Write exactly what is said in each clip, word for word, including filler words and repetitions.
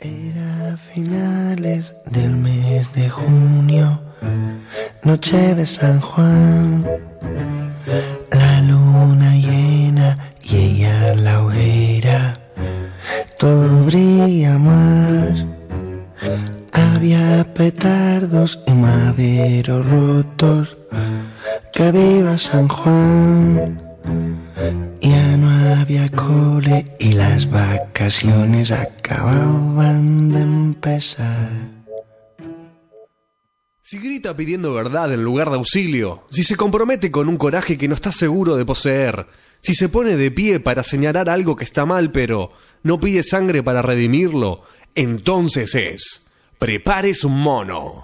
Era finales del mes de junio, noche de San Juan, la luna llena y ella la hoguera, todo brilla más. Había petardos y maderos rotos, que viva San Juan. Ya no había cole y las vacaciones acababan de empezar. Si grita pidiendo verdad en lugar de auxilio, si se compromete con un coraje que no está seguro de poseer, si se pone de pie para señalar algo que está mal pero no pide sangre para redimirlo, entonces es Prepárese un mono.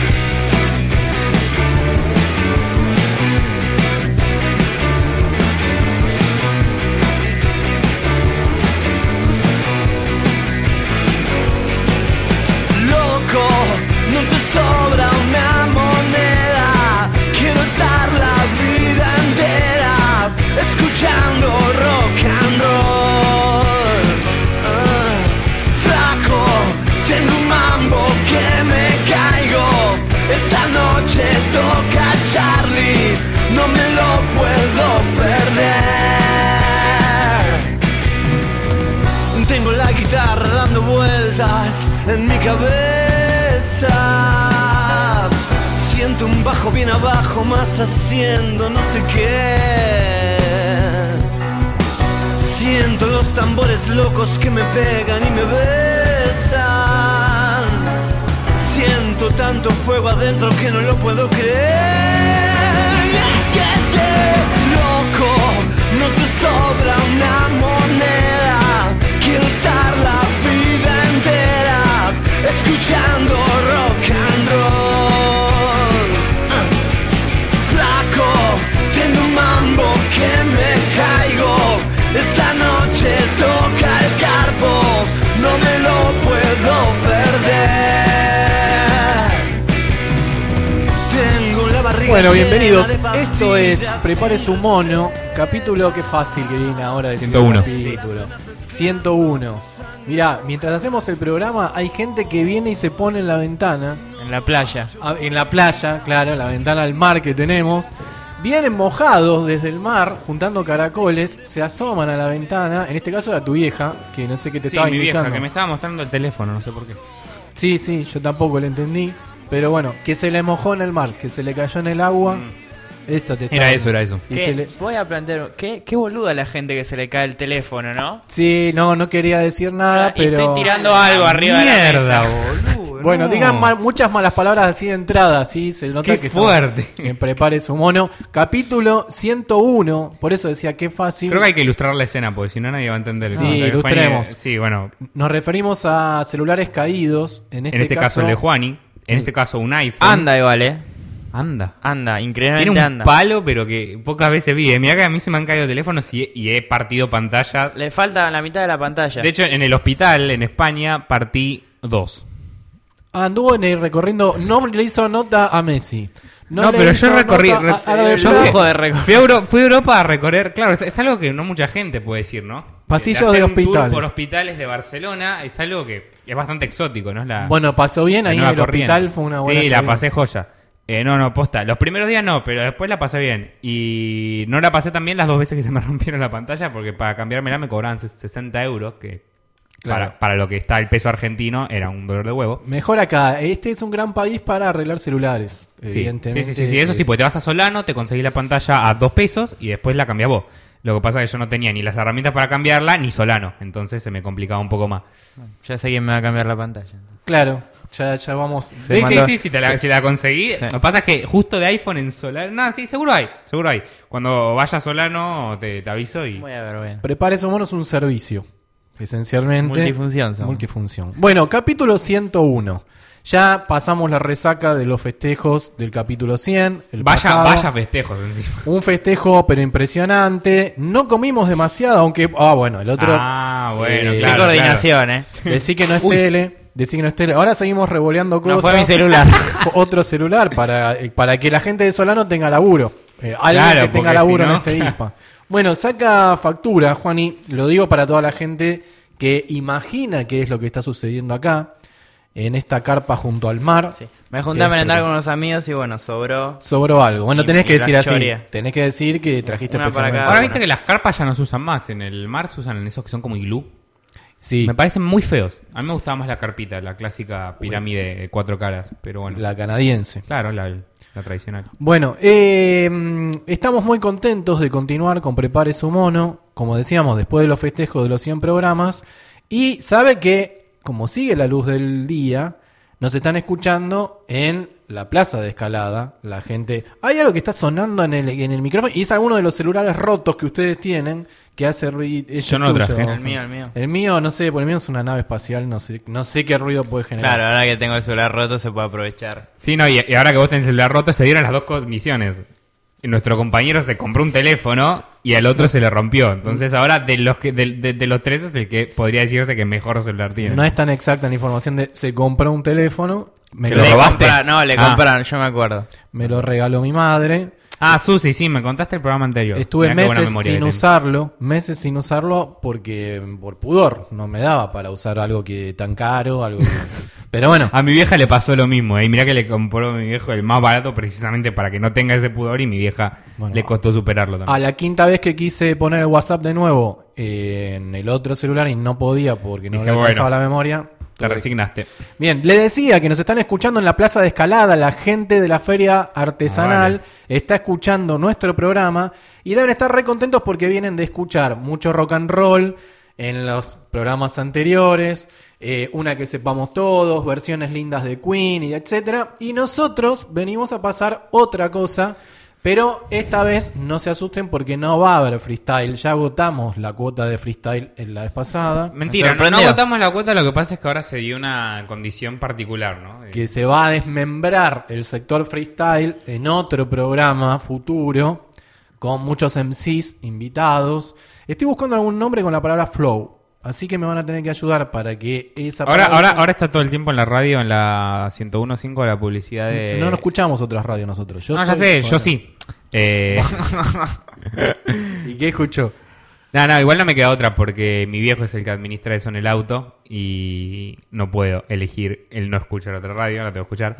No te sobra una moneda, quiero estar la vida entera escuchando rock and roll. Uh, flaco, tengo un mambo que me caigo, esta noche toca Charlie, no me lo puedo perder. Tengo la guitarra dando vueltas en mi cabeza. Siento un bajo bien abajo, más haciendo no sé qué. Siento los tambores locos que me pegan y me besan. Siento tanto fuego adentro que no lo puedo creer. Yeah, yeah, yeah. Loco, no te sobra una moneda, quiero estar la vida entera escuchando rock and roll. uh. Flaco, tengo un mambo que me caigo, esta noche toca el carpo, no me lo puedo perder. Tengo la barriga. Bueno, bienvenidos. Esto es Prepárese un mono, capítulo que fácil que viene ahora de ciento uno. Capítulo. ciento uno. Mirá, mientras hacemos el programa hay gente que viene y se pone en la ventana. En la playa. A, en la playa, claro, la ventana al mar que tenemos. Vienen mojados desde el mar, juntando caracoles, se asoman a la ventana. En este caso era tu vieja, que no sé qué te Sí, estaba mi indicando. vieja, que me estaba mostrando el teléfono, no sé por qué. Sí, sí, yo tampoco lo entendí. Pero bueno, que se le mojó en el mar, que se le cayó en el agua. Mm. Eso te Era estaba- eso, era eso. y ¿Qué? se le- Voy a plantear, ¿qué, qué boluda la gente que se le cae el teléfono, ¿no? Sí, no, no quería decir nada, Y pero... estoy tirando algo arriba de la Mierda, mesa. boludo. Bueno, no. digan mal- muchas malas palabras así de entrada, sí, se nota Qué que fuerte. está- que prepare su mono. Capítulo ciento uno, por eso decía qué fácil. Creo que hay que ilustrar la escena, porque si no nadie va a entender. Sí, No, que ilustremos. Juani- Sí, bueno, Nos referimos a celulares caídos, en este, en este caso, el de Juani, en este caso un iPhone. Anda igual, eh. Anda. Anda, Tiene increíblemente un anda. palo, pero que pocas veces vi. Mirá que a mí se me han caído teléfonos y, y he partido pantallas. Le falta la mitad de la pantalla. De hecho, en el hospital, en España, partí dos. Anduvo en el recorriendo, no le hizo nota a Messi. No, le pero hizo yo recorrí. nota a- re- a lo de yo Plata. fui, Ojo de recorrer. fui a Euro- fui a Europa a recorrer. Claro, es, es algo que no mucha gente puede decir, ¿no? Pasillos hacer de un tour hospitales. por hospitales de Barcelona es algo que es bastante exótico, ¿no? Es la, Bueno, pasó bien la ahí en nueva el corriente. hospital, fue una buena Sí, la experiencia. pasé joya. Eh, no, no, posta. Los primeros días no, pero después la pasé bien. Y no la pasé tan bien las dos veces que se me rompieron la pantalla, porque para cambiármela me cobraban sesenta euros, que Claro. para, para lo que está el peso argentino era un dolor de huevo. Mejor acá, este es un gran país para arreglar celulares, Sí, evidentemente. sí, sí, sí, sí, eso sí, es- porque te vas a Solano, te conseguís la pantalla a dos pesos y después la cambiás vos. Lo que pasa es que yo no tenía ni las herramientas para cambiarla ni Solano, entonces se me complicaba un poco más. Ya sé quién me va a cambiar la pantalla. Claro, ya, ya vamos. Sí, sí, mandó- sí, si, te la, si la conseguí. Sí. Lo que pasa es que justo de iPhone en Solano. No, sí, seguro hay, seguro hay. Cuando vaya a Solano te, te aviso y. Voy a ver, bien. Prepare su mono es un servicio, esencialmente. Multifunción somos. Multifunción. Bueno, capítulo ciento uno. Ya pasamos la resaca de los festejos del capítulo cien. El Vaya, pasado. vaya festejos encima. Un festejo, pero impresionante. No comimos demasiado, aunque. Ah, bueno, el otro. Ah, bueno, Eh, Qué claro. coordinación, eh. Decí que no es tele. Decí que no es tele. Ahora seguimos revoleando cosas. No fue mi celular. Otro celular para, para que la gente de Solano tenga laburo. Eh, alguien Claro, que tenga porque laburo si no- en este I P A. Bueno, saca factura, Juani. Lo digo para toda la gente que imagina qué es lo que está sucediendo acá, en esta carpa junto al mar. Sí. Me junté a Este, merendar con unos amigos y bueno, sobró. Sobró algo. Bueno, Y- tenés y que decir así. choría. Tenés que decir que trajiste Una para especialmente. cada Ahora uno. viste que las carpas ya no se usan más. En el mar se usan en esos que son como iglú. Sí, Me parecen muy feos. A mí me gustaba más la carpita, la clásica pirámide de cuatro caras. Pero bueno. la canadiense. Claro, la, la tradicional. Bueno, eh, estamos muy contentos de continuar con Prepare su Mono, como decíamos, después de los festejos de los cien programas. Y sabe que, como sigue la luz del día, nos están escuchando en la plaza de Escalada. La gente... Hay algo que está sonando en el, en el micrófono y es alguno de los celulares rotos que ustedes tienen que hace ruido. Yo no lo traje. El mío, el mío. El mío, no sé, por el mío es una nave espacial, no sé, no sé qué ruido puede generar. Claro, ahora que tengo el celular roto se puede aprovechar. Sí, no, y, y ahora que vos tenés el celular roto, se dieron las dos condiciones. Nuestro compañero se compró un teléfono y al otro se le rompió. Entonces ahora de los que de, de- de los tres es el que podría decirse que mejor celular tiene. No es tan exacta la información de se compró un teléfono, me ¿Que lo, lo Le robaste? compra- no, le Ah. compraron, yo me acuerdo. me lo regaló mi madre. Ah, Susi, sí, me contaste el programa anterior. Estuve Mirá qué buena meses memoria sin que tenés. usarlo, meses sin usarlo porque por pudor no me daba para usar algo que tan caro, algo que... Pero bueno, A mi vieja le pasó lo mismo, ¿eh? Y mirá que le compró a mi viejo el más barato precisamente para que no tenga ese pudor y mi vieja Bueno, le costó superarlo a también. la quinta vez que quise poner el WhatsApp de nuevo eh, en el otro celular y no podía porque no Dije, le alcanzaba bueno, la memoria. Te tuve- resignaste. Bien, le decía que nos están escuchando en la Plaza de Escalada, la gente de la feria artesanal Ah, vale. está escuchando nuestro programa y deben estar re contentos porque vienen de escuchar mucho rock and roll en los programas anteriores, eh, una que sepamos todos, versiones lindas de Queen y etcétera. Y nosotros venimos a pasar otra cosa, pero esta vez no se asusten porque no va a haber freestyle. Ya agotamos la cuota de freestyle en la vez pasada. Mentira, no, no sorprendió. agotamos la cuota, lo que pasa es que ahora se dio una condición particular, ¿no? De- Que se va a desmembrar el sector freestyle en otro programa futuro con muchos M Cs invitados. Estoy buscando algún nombre con la palabra flow, así que me van a tener que ayudar para que esa Ahora, palabra... ahora, ahora está todo el tiempo en la radio, en la ciento uno punto cinco, la publicidad de... No nos escuchamos otras radios nosotros. Yo No, ya estoy- sé, yo bueno. sí. Eh, ¿Y qué escuchó? no, no, igual no me queda otra porque mi viejo es el que administra eso en el auto y no puedo elegir el no escuchar otra radio, la tengo que escuchar.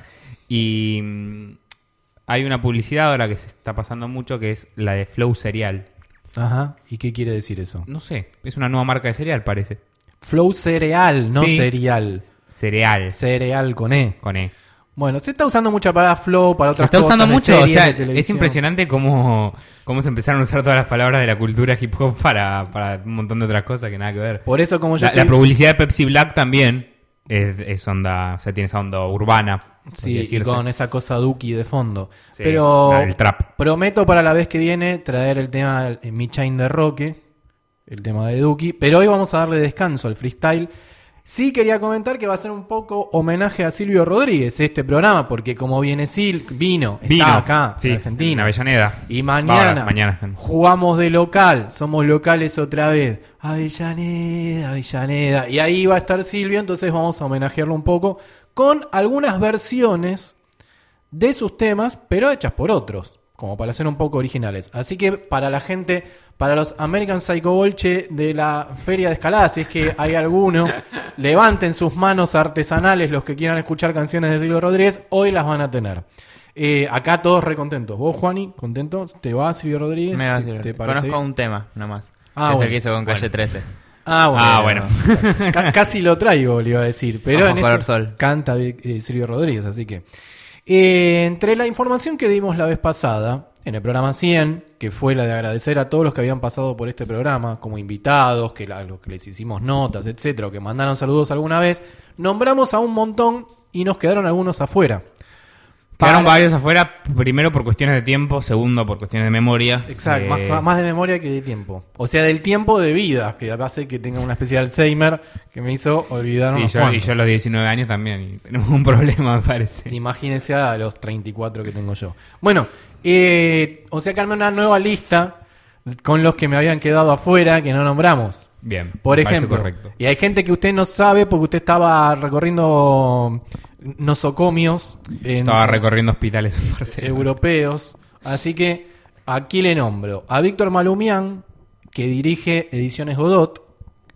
Y mm, hay una publicidad ahora que se está pasando mucho que es la de Flow Cereal. Ajá. ¿Y qué quiere decir eso? No sé, es una nueva marca de cereal, parece. Flow cereal, no Sí. cereal. Cereal, Cereal con E. con E. Bueno, se está usando mucha palabra flow para Se otras está cosas. usando de mucho, o series, sea, de es televisión. impresionante cómo, cómo se empezaron a usar todas las palabras de la cultura hip hop para, para un montón de otras cosas que nada que ver. Por eso, como yo La, la estoy- publicidad de Pepsi Black también es, es onda, o sea, tiene esa onda urbana. podría Sí, y decirse. con esa cosa Duki de fondo. Sí, Pero la del trap. prometo para la vez que viene traer el tema eh, Mi Chain de Roque, el tema de Duki. Pero hoy vamos a darle descanso al freestyle. Sí quería comentar que va a ser un poco homenaje a Silvio Rodríguez este programa, porque como viene Sil, vino, está Vino, acá sí, en Argentina. en Avellaneda. Y mañana, Ahora, mañana. jugamos de local, somos locales otra vez. Avellaneda, Avellaneda. Y ahí va a estar Silvio, entonces vamos a homenajearlo un poco con algunas versiones de sus temas, pero hechas por otros, como para ser un poco originales. Así que para la gente, para los American Psycho Bolche de la Feria de Escalada, si es que hay alguno, levanten sus manos artesanales los que quieran escuchar canciones de Silvio Rodríguez, hoy las van a tener. Eh, acá todos re contentos. ¿Vos, Juani, contento? ¿Te va Silvio Rodríguez? Me va a ¿Te- decir. te parece Conozco bien? un tema, nomás. Ah, es bueno. el que hizo con Calle trece. Ah, bueno. Ah, bueno. Ca- Casi lo traigo, le iba a decir. Pero Ojos en color eso sol. canta eh, Silvio Rodríguez, así que... Eh, entre la información que dimos la vez pasada, en el programa cien, que fue la de agradecer a todos los que habían pasado por este programa, como invitados, que la- los que les hicimos notas, etcétera, o que mandaron saludos alguna vez, nombramos a un montón y nos quedaron algunos afuera. Quedaron Para- varios afuera, primero por cuestiones de tiempo, segundo por cuestiones de memoria. Exacto, Eh, más, más de memoria que de tiempo. O sea, del tiempo de vida, que hace que tenga una especie de Alzheimer que me hizo olvidar Sí, unos yo, y cuantos. yo a los diecinueve años también, y tenemos un problema, me parece. Imagínense a los treinta y cuatro que tengo yo. Bueno, eh, o sea que armé una nueva lista con los que me habían quedado afuera que no nombramos. Bien, Por me parece ejemplo, correcto. y hay gente que usted no sabe porque usted estaba recorriendo nosocomios en Estaba recorriendo hospitales en Barcelona. europeos. Así que aquí le nombro a Víctor Malumián, que dirige Ediciones Godot,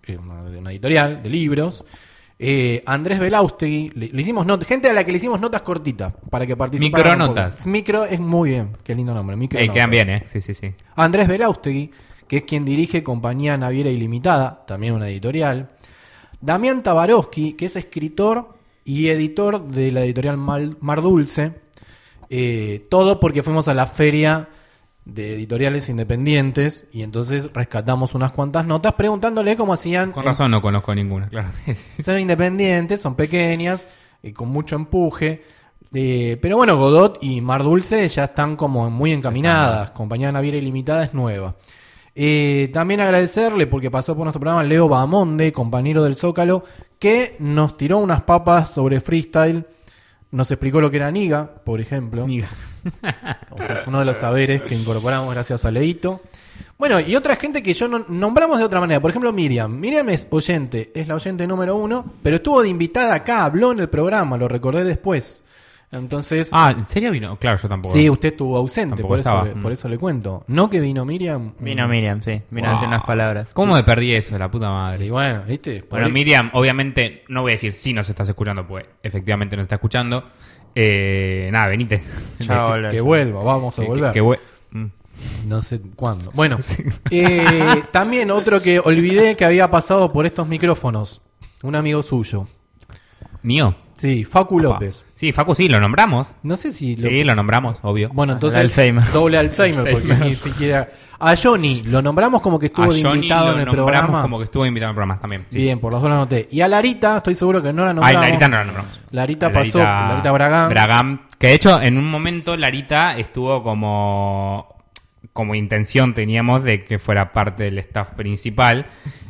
una, una editorial de libros. Eh, Andrés Belaustegui, le, le hicimos not- gente a la que le hicimos notas cortitas para que participaran. Micronotas. Micro es muy bien, qué lindo nombre. Eh, Micronotas. quedan bien, ¿eh? Sí, sí, sí. Andrés Belaustegui, que es quien dirige Compañía Naviera Ilimitada, también una editorial. Damián Tabarovsky, que es escritor y editor de la editorial Mal- Mar Dulce. Eh, todo porque fuimos a la feria de editoriales independientes y entonces rescatamos unas cuantas notas preguntándole cómo hacían. Con en- razón no conozco ninguna, claro. Son independientes, son pequeñas, eh, con mucho empuje. Eh, pero bueno, Godot y Mar Dulce ya están como muy encaminadas. Compañía Naviera Ilimitada es nueva. Eh, también agradecerle porque pasó por nuestro programa Leo Bahamonde, compañero del Zócalo, que nos tiró unas papas sobre freestyle. Nos explicó lo que era Niga, por ejemplo. Niga. O sea, fue uno de los saberes que incorporamos gracias a Leito. Bueno, y otra gente que yo no, nombramos de otra manera. Por ejemplo, Miriam. Miriam es oyente, es la oyente número uno, pero estuvo de invitada acá, habló en el programa, lo recordé después. Entonces... Ah, ¿en serio vino? Claro, yo tampoco. Sí, usted estuvo ausente, Tampoco por eso, estaba. le, Mm. por eso le cuento. No que vino Miriam. Vino mm, Miriam, sí. Vino a decir Wow. unas palabras. ¿Cómo me perdí eso, la puta madre? Y bueno, ¿viste? Por Bueno, ahí- Miriam, obviamente, no voy a decir si nos estás escuchando, pues efectivamente nos está escuchando. Eh, nada, venite. Chao, Que- hola. que vuelva, vamos a que- volver. que vue- Mm. No sé cuándo. Bueno, eh, también otro que olvidé que había pasado por estos micrófonos. Un amigo suyo. ¿Mío? Sí, Facu López. Sí, Facu, sí, lo nombramos. No sé si lo... Sí, lo nombramos, obvio. Bueno, entonces... El Alzheimer. Doble Alzheimer, porque Alzheimer. ni siquiera... A Johnny, lo nombramos como que estuvo a de Johnny invitado lo en el nombramos programa. como que estuvo invitado en el programa también. Sí. Bien, por los dos lo anoté. Y a Larita, estoy seguro que no la Ay, nombramos. Larita no la nombramos. Larita pasó, Larita Bragán. Bragán. Que de hecho, en un momento, Larita estuvo como. Como intención teníamos de que fuera parte del staff principal.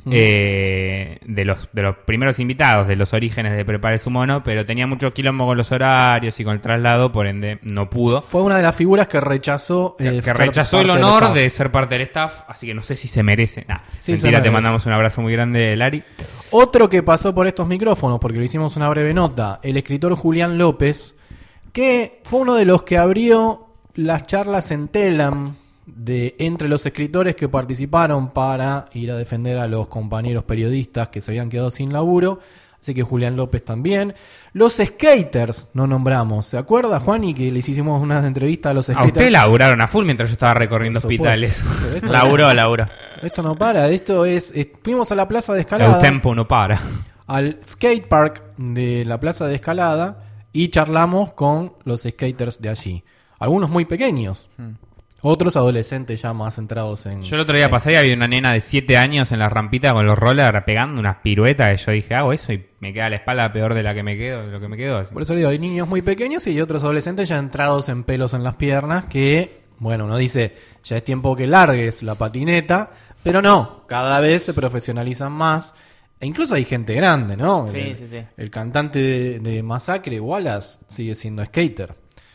eh, de los de los primeros invitados, de los orígenes de Prepare su Mono. Pero tenía mucho quilombo con los horarios y con el traslado. Por ende, no pudo. Fue una de las figuras que rechazó... Que, eh, que ser rechazó el parte del honor staff. de ser parte del staff. Así que no sé si se merece. Nah, Sí, se mentira, te merece. mandamos un abrazo muy grande, Lari. Otro que pasó por estos micrófonos, porque le hicimos una breve nota, el escritor Julián López, que fue uno de los que abrió las charlas en Telam de entre los escritores que participaron para ir a defender a los compañeros periodistas que se habían quedado sin laburo. Así que Julián López también. Los skaters no nombramos. ¿Se acuerda, Juani, que les hicimos una entrevista a los A skaters? usted laburaron a full mientras yo estaba recorriendo Por supuesto. hospitales. Pero esto- Laburó, laburó. Esto no para. Esto es, es- fuimos a la plaza de Escalada. El tempo no para. Al skate park de la plaza de Escalada y charlamos con los skaters de allí. Algunos muy pequeños, otros adolescentes ya más centrados en... Yo el otro día pasé y había una nena de siete años en la rampita con los rollers pegando unas piruetas y yo dije, hago eso y me queda la espalda peor de la que me quedo, de lo que me quedo. Así. Por eso digo, hay niños muy pequeños y hay otros adolescentes ya entrados en pelos en las piernas que, bueno, uno dice, ya es tiempo que largues la patineta, pero no, cada vez se profesionalizan más. E incluso hay gente grande, ¿no? Sí, el, sí, sí. el cantante de, de Masacre, Wallace, sigue siendo skater.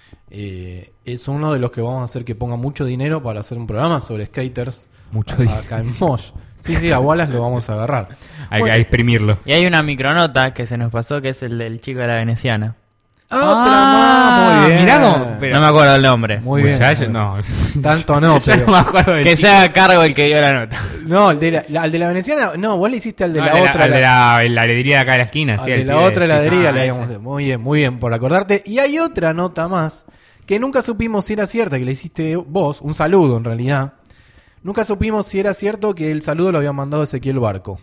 Eh, es uno de los que vamos a hacer que ponga mucho dinero para hacer un programa sobre skaters. Mucho a- dinero. acá en Mosh. Sí, sí, a Wallace lo vamos a agarrar. Hay Bueno, que exprimirlo. Y hay una micronota que se nos pasó, que es el del chico de la veneciana. otra Ah, más, muy bien. mirá cómo- pero- no me acuerdo el nombre. Muy bien. Muchacho, no. Tanto no, Yo pero... no me acuerdo del Que chico. se haga cargo el que dio la nota. No, el de la, la- al de la veneciana, no, vos le hiciste al de No, la el de otra. el de la- la, la heladería de acá de la esquina. al sí, de el la pibe, otra sí, heladería sí. le Ah, habíamos ese. Muy bien, muy bien, por acordarte. Y hay otra nota más que nunca supimos si era cierta, que le hiciste vos, un saludo en realidad. Nunca supimos si era cierto que el saludo lo había mandado Ezequiel Barco.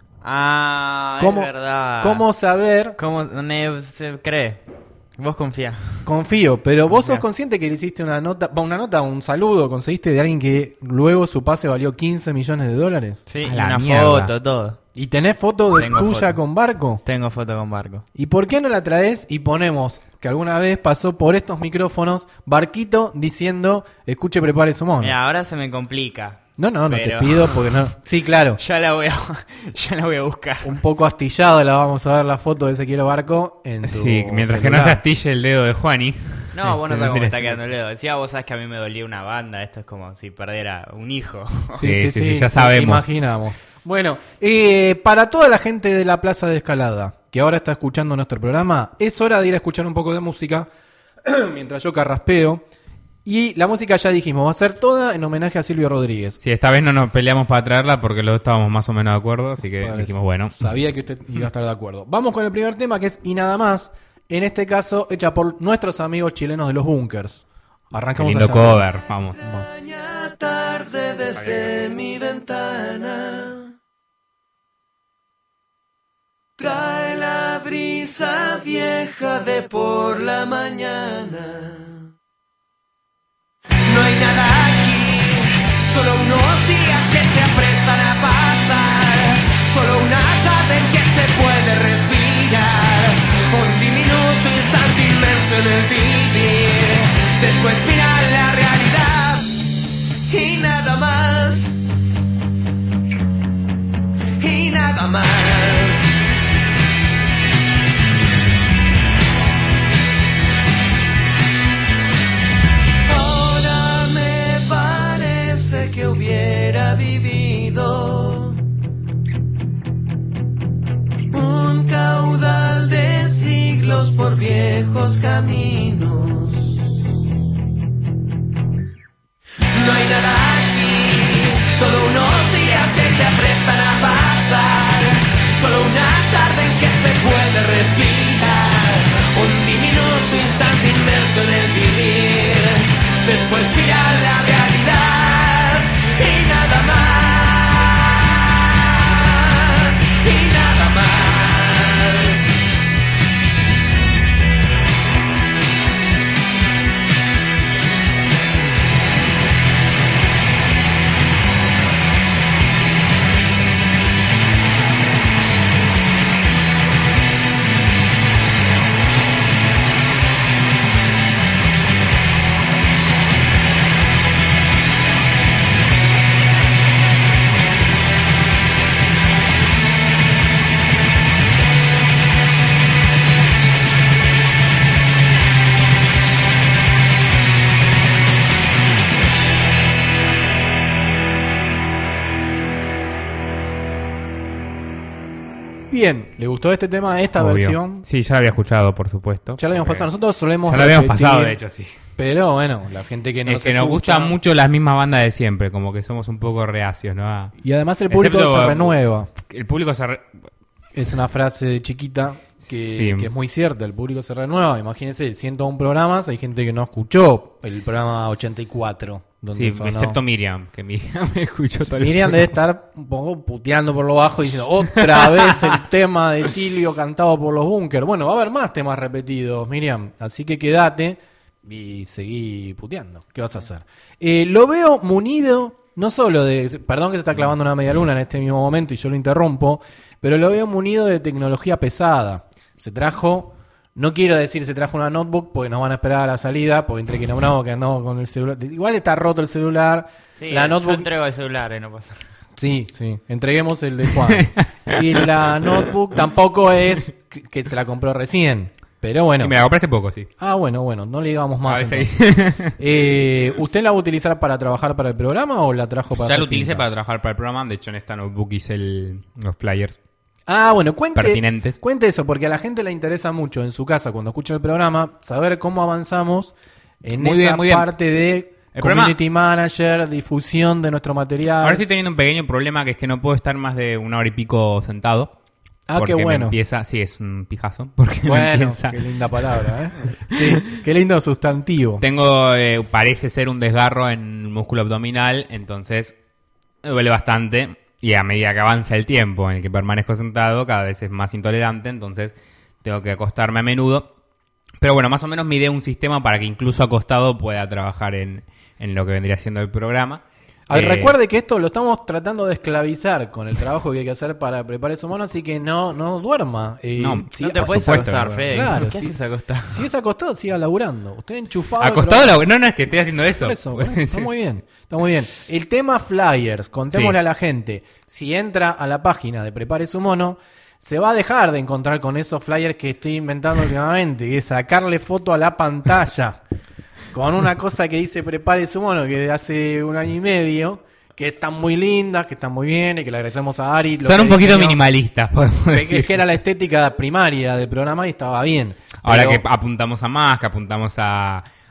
Ah, ¿Cómo, es verdad. ¿Cómo saber? ¿Cómo ne- se cree? Vos confía. Confío, pero vos sos Ya. consciente que le hiciste una nota, va, una nota, un saludo, conseguiste de alguien que luego su pase valió quince millones de dólares. Sí, A y la una mierda. foto, todo. ¿Y tenés foto de Tengo tuya foto. con Barco? Tengo foto con Barco. ¿Y por qué no la traes y ponemos que alguna vez pasó por estos micrófonos Barquito diciendo, escuche, prepare su mono? Mira, ahora se me complica. No, no, no Pero- te pido porque no... Sí, claro. Ya la voy a, ya la voy a buscar. Un poco astillado la vamos a ver la foto de Ezequiel Barco en tu Sí, mientras que celular. no se astille el dedo de Juani. No, vos no Se sabés cómo mira está así. quedando el dedo. Decía, vos sabés que a mí me dolía una banda. Esto es como si perdiera un hijo. Sí, sí, sí, Sí, sí, ya sí, sabemos. Imaginamos. Bueno, eh, para toda la gente de la Plaza de Escalada que ahora está escuchando nuestro programa, es hora de ir a escuchar un poco de música mientras yo carraspeo. Y la música ya dijimos, va a ser toda en homenaje a Silvio Rodríguez. Sí, esta vez no nos peleamos para traerla porque los dos estábamos más o menos de acuerdo, así que Pues, dijimos, bueno. Sabía que usted iba a estar de acuerdo. Vamos con el primer tema, que es Y Nada Más. En este caso, hecha por nuestros amigos chilenos de los Bunkers. Qué Arrancamos lindo allá. cover, vamos. Extraña tarde desde mi ventana. Trae la brisa vieja de por la mañana. No hay nada aquí, solo unos días que se aprestan a pasar. Solo una tarde en que se puede respirar. Un diminuto instante inmerso en el vivir. Después mirar la realidad y nada más. Y nada más. Ahora me parece que hubiera vivido un caudal de siglos por viejos caminos. No hay nada aquí, solo unos días que se aprestan a pasar. Solo una tarde en que se puede respirar. Un diminuto instante inmerso en el vivir. Después mirar la realidad y nada más. Y nada más. Bien, ¿le gustó este tema, esta Obvio. versión? Sí, ya la había escuchado, por supuesto. Ya lo habíamos pasado, nosotros solemos Ya lo habíamos repetir, pasado, de hecho, sí. Pero bueno, la gente que no Es que nos gustan mucho las mismas bandas de siempre, como que somos un poco reacios, ¿no? A- Y además el público Excepto- se renueva. El público se... re- Es una frase de chiquita que, Sí. que es muy cierta, el público se renueva. Imagínense, ciento un programas, hay gente que no escuchó el programa ochenta y cuatro. Donde Sí, sonó. excepto Miriam, que Miriam me escuchó todo el Miriam debe estar un poco puteando por lo bajo diciendo otra vez el tema de Silvio cantado por los Bunkers. Bueno, va a haber más temas repetidos, Miriam. Así que quédate y seguí puteando. ¿Qué vas a hacer? Eh, lo veo munido, no solo de... Perdón que se está clavando una media luna en este mismo momento y yo lo interrumpo, pero lo veo munido de tecnología pesada. Se trajo... No quiero decir se trajo una notebook porque nos van a esperar a la salida, porque entre que nombramos que andamos con el celular. Igual está roto el celular. Sí, la yo notebook. entrego el celular, eh, no pasa. Sí, sí. Entreguemos el de Juan. Y la notebook tampoco es que que se la compró recién. Pero bueno. Y me la compré hace poco, sí. Ah, bueno, bueno. No le digamos más. A ver si- entonces. Eh, ¿Usted la va a utilizar para trabajar para el programa o la trajo para Ya hacer lo utilicé pinta? para trabajar para el programa. De hecho, en esta notebook hice el- los flyers. Ah, bueno, cuente, Pertinentes. cuente eso, porque a la gente le interesa mucho en su casa, cuando escucha el programa, saber cómo avanzamos en Muy esa bien, muy bien. parte de El community manager, difusión de nuestro material. Ahora estoy teniendo un pequeño problema, que es que no puedo estar más de una hora y pico sentado. Ah, porque qué me bueno. empieza, sí, es un pijazo. Porque me Bueno, empieza. qué linda palabra, ¿eh? Sí, qué lindo sustantivo. Tengo, eh, parece ser un desgarro en el músculo abdominal, entonces me duele bastante. Y a medida que avanza el tiempo en el que permanezco sentado, cada vez es más intolerante, entonces tengo que acostarme a menudo. Pero bueno, más o menos me ideé un sistema para que incluso acostado pueda trabajar en, en lo que vendría siendo el programa. Al Eh, recuerde que esto lo estamos tratando de esclavizar con el trabajo que hay que hacer para preparar su mano, así que no, no duerma. Eh, No, si- No te por puedes supuesto, acostar, no, Fede. claro, ¿Qué sí. haces acostado? Si es acostado, siga laburando. Usted enchufado. al Acostado, programa. la... no, no, es que estoy haciendo eso. Por eso, bueno, está muy bien, está muy bien. El tema flyers, contémosle Sí. a la gente. Si entra a la página de Prepare su Mono, se va a dejar de encontrar con esos flyers que estoy inventando últimamente, que es sacarle foto a la pantalla con una cosa que dice Prepare su Mono, que de hace un año y medio, que están muy lindas, que están muy bien, y que le agradecemos a Ari. lo Son que un poquito diseñó. minimalistas, podemos Que, decir. que era la estética primaria del programa y estaba bien. Ahora Pero- que apuntamos a más, que apuntamos a,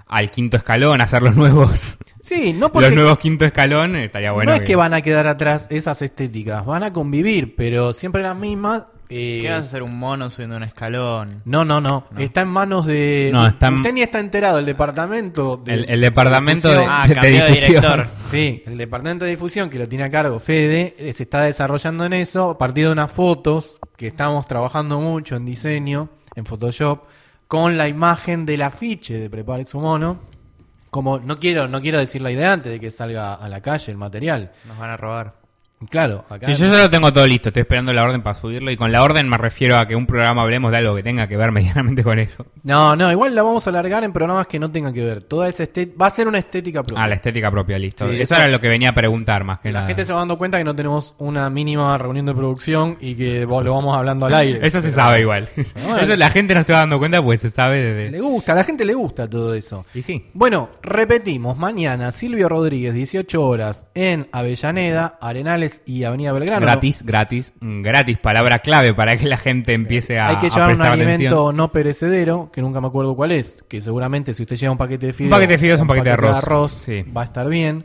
al quinto escalón, hacer los nuevos, Sí, no porque los nuevos quinto escalón, estaría bueno. no es que van a quedar atrás esas estéticas, van a convivir, pero siempre las mismas. eh, ¿Qué vas a hacer un mono subiendo un escalón? No, no, no, está en manos de... No, está en- Usted ni está enterado, el departamento de... El, el departamento de, difusión. Ah, de cambió de difusión. director. Sí, el departamento de difusión que lo tiene a cargo Fede, eh, se está desarrollando en eso a partir de unas fotos que estamos trabajando mucho en diseño, en Photoshop, con la imagen del afiche de Prepare su mono. Como no quiero, no quiero decir la idea antes de que salga a la calle el material. Nos van a robar. Claro, acá Sí, yo ya lo tengo todo listo, estoy esperando la orden para subirlo y con la orden me refiero a que un programa hablemos de algo que tenga que ver medianamente con eso. No, no, igual la vamos a alargar en programas que no tengan que ver. Toda esa estética va a ser una estética propia. Ah, la estética propia, listo. Sí, eso eso- era lo que venía a preguntar más que La nada. gente se va dando cuenta que no tenemos una mínima reunión de producción y que bo- lo vamos hablando al aire. Eso se Pero- sabe igual. bueno. Eso la gente no se va dando cuenta porque se sabe desde... Le gusta, a la gente le gusta todo eso. Y sí. Bueno, repetimos, mañana Silvio Rodríguez, dieciocho horas en Avellaneda, Arenales y Avenida Belgrano. Gratis, gratis, mm, gratis, palabra clave para que la gente empiece a, Hay que a llevar un prestar alimento atención. no perecedero, que nunca me acuerdo cuál es, que seguramente si usted lleva un paquete de fideos, Un paquete de fideos, un paquete de arroz. arroz, Sí. va a estar bien,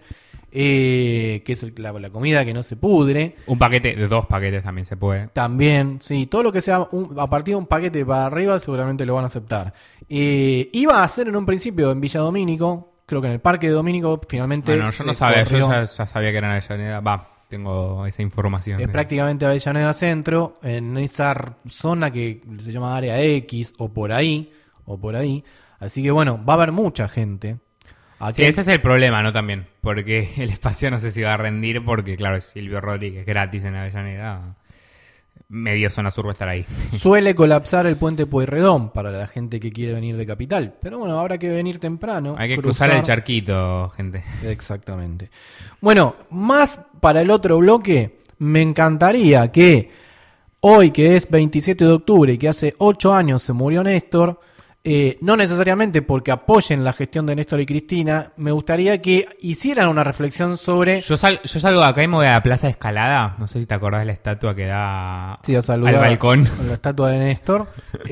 eh, que es el- la, la comida que no se pudre. Un paquete, de dos paquetes también se puede. También, sí, todo lo que sea un- a partir de un paquete para arriba seguramente lo van a aceptar. Eh, iba a ser en un principio en Villa Domínico, creo que en el Parque de Domínico, finalmente... Bueno, yo se no sabía, yo corrió. ya, ya sabía que era en Avellaneda. Va, tengo esa información. Es prácticamente Avellaneda Centro, en esa r- zona que se llama Área X, o por ahí, o por ahí. Así que bueno, va a haber mucha gente. Sí, Aquel- ese es el problema, ¿no? También, porque el espacio no sé si va a rendir, porque claro, Silvio Rodríguez gratis en Avellaneda, medio zona sur va a estar ahí. Suele colapsar el puente Pueyrredón para la gente que quiere venir de Capital. Pero bueno, habrá que venir temprano. Hay que cruzar el charquito, gente. Exactamente. Bueno, más para el otro bloque, me encantaría que hoy, que es veintisiete de octubre y que hace ocho años se murió Néstor, eh, no necesariamente porque apoyen la gestión de Néstor y Cristina, me gustaría que hicieran una reflexión sobre... Yo, sal- yo salgo de acá y me voy a la Plaza de Escalada. No sé si te acordás de la estatua que da Sí, a saludar al balcón. a la estatua de Néstor.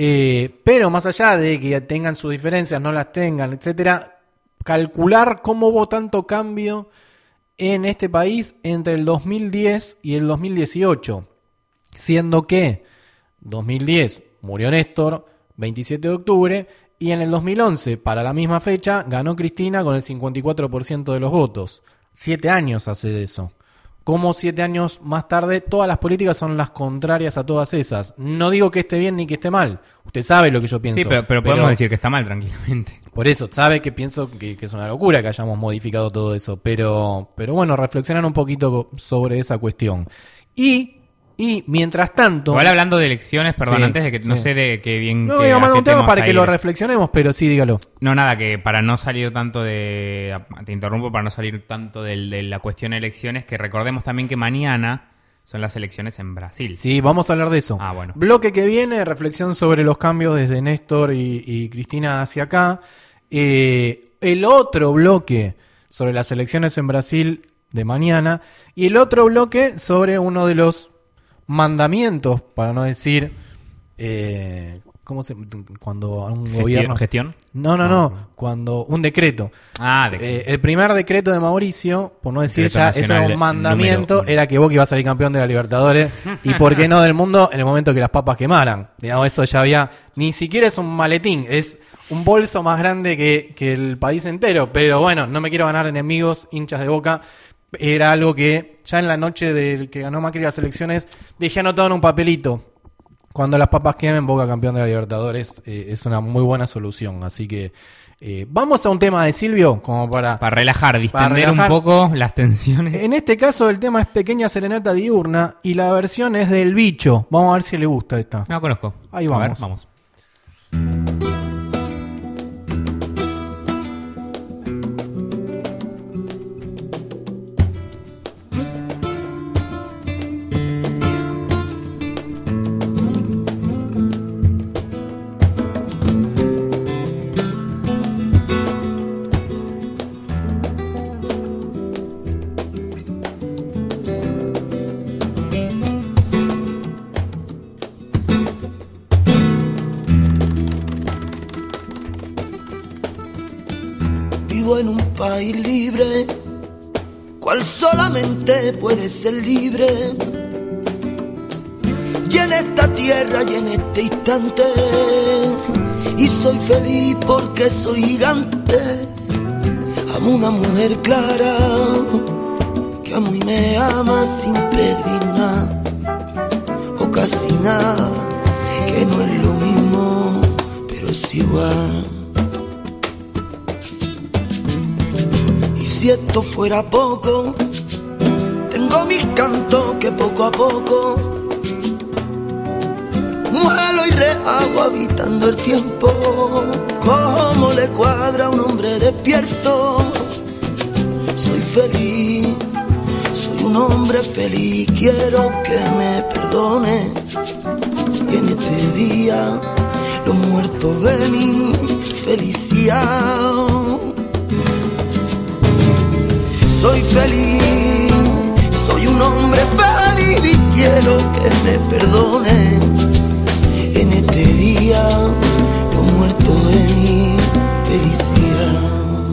Eh, pero más allá de que tengan sus diferencias, no las tengan, etcétera, calcular cómo hubo tanto cambio en este país entre el dos mil diez y el dos mil dieciocho. Siendo que dos mil diez murió Néstor, veintisiete de octubre, y en el dos mil once, para la misma fecha, ganó Cristina con el cincuenta y cuatro por ciento de los votos. Siete años hace de eso. Como siete años más tarde, todas las políticas son las contrarias a todas esas. No digo que esté bien ni que esté mal. Usted sabe lo que yo pienso. Sí, pero, pero podemos decir que está mal tranquilamente. Por eso, sabe que pienso que, que es una locura que hayamos modificado todo eso. Pero, pero bueno, reflexionar un poquito sobre esa cuestión. Y, y mientras tanto... Igual hablando de elecciones, perdón, Sí, antes de que no sí. sé de qué bien... No, que, iba a a mandar qué un tema temas para a que ir. lo reflexionemos, pero sí, dígalo. No, nada, que para no salir tanto de... Te interrumpo, para no salir tanto del- de la cuestión de elecciones, que recordemos también que mañana son las elecciones en Brasil. Sí, vamos a hablar de eso. Ah, bueno. Bloque que viene, reflexión sobre los cambios desde Néstor y, y Cristina hacia acá. Eh, el otro bloque sobre las elecciones en Brasil de mañana. Y el otro bloque sobre uno de los mandamientos, para no decir... Eh, ¿Cómo se...? Cuando un Gestión- gobierno... ¿Gestión? No, no, no. Cuando un decreto. Ah, de Eh, el primer decreto de Mauricio, por no decir Decreto ya, ese era nacional un mandamiento, número uno. era que Boca iba a salir campeón de la Libertadores y por qué no del mundo en el momento que las papas quemaran. Digamos, eso ya había, ni siquiera es un maletín, es un bolso más grande que, que el país entero. Pero bueno, no me quiero ganar enemigos, hinchas de Boca. Era algo que ya en la noche del que ganó Macri las elecciones dejé anotado en un papelito. Cuando las papas quemen, Boca campeón de la Libertadores, eh, es una muy buena solución. Así que eh, vamos a un tema de Silvio, como para... Para relajar, distender relajar. un poco las tensiones. En este caso el tema es Pequeña Serenata Diurna y la versión es del Bicho. Vamos a ver si le gusta esta. No conozco. Ahí A vamos. ver, vamos. vivo en un país libre, cual solamente puede ser libre. Y en esta tierra y en este instante, y soy feliz porque soy gigante. Amo una mujer clara, que amo y me ama sin pedir nada, o casi nada, que no es lo mismo, pero es igual. Y si esto fuera poco, tengo mis cantos que poco a poco muelo y rehago habitando el tiempo. Como le cuadra a un hombre despierto. Soy feliz, soy un hombre feliz. Quiero que me perdone. Y en este día, los muertos de mi felicidad. Soy feliz, soy un hombre feliz y quiero que me perdone. En este día, lo muerto de mi felicidad.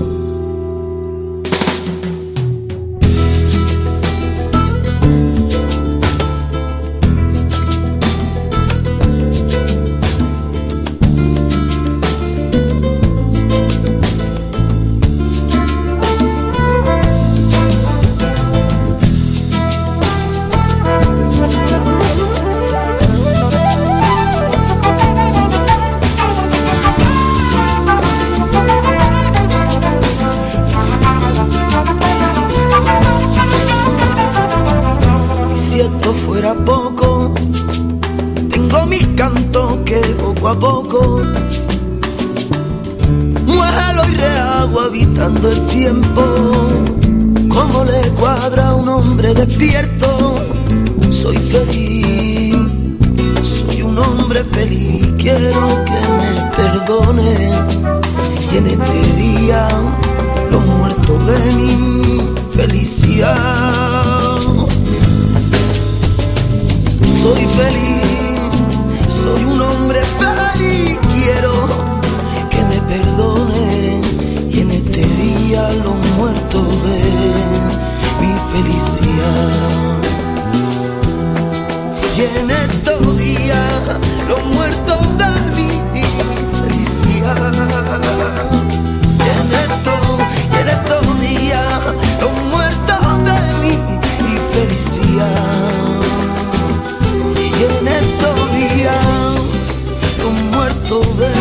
Poco, tengo mis cantos que poco a poco muelo y rehago habitando el tiempo. Como le cuadra a un hombre despierto. Soy feliz, soy un hombre feliz. Quiero que me perdone. Y en este día, los muertos de mi felicidad. Soy feliz, soy un hombre feliz, quiero que me perdone. Y en este día los muertos de mi felicidad. Y en estos días los muertos de mi felicidad. Y en estos, y en estos días los muertos de mi felicidad. Y en estos días, los muertos de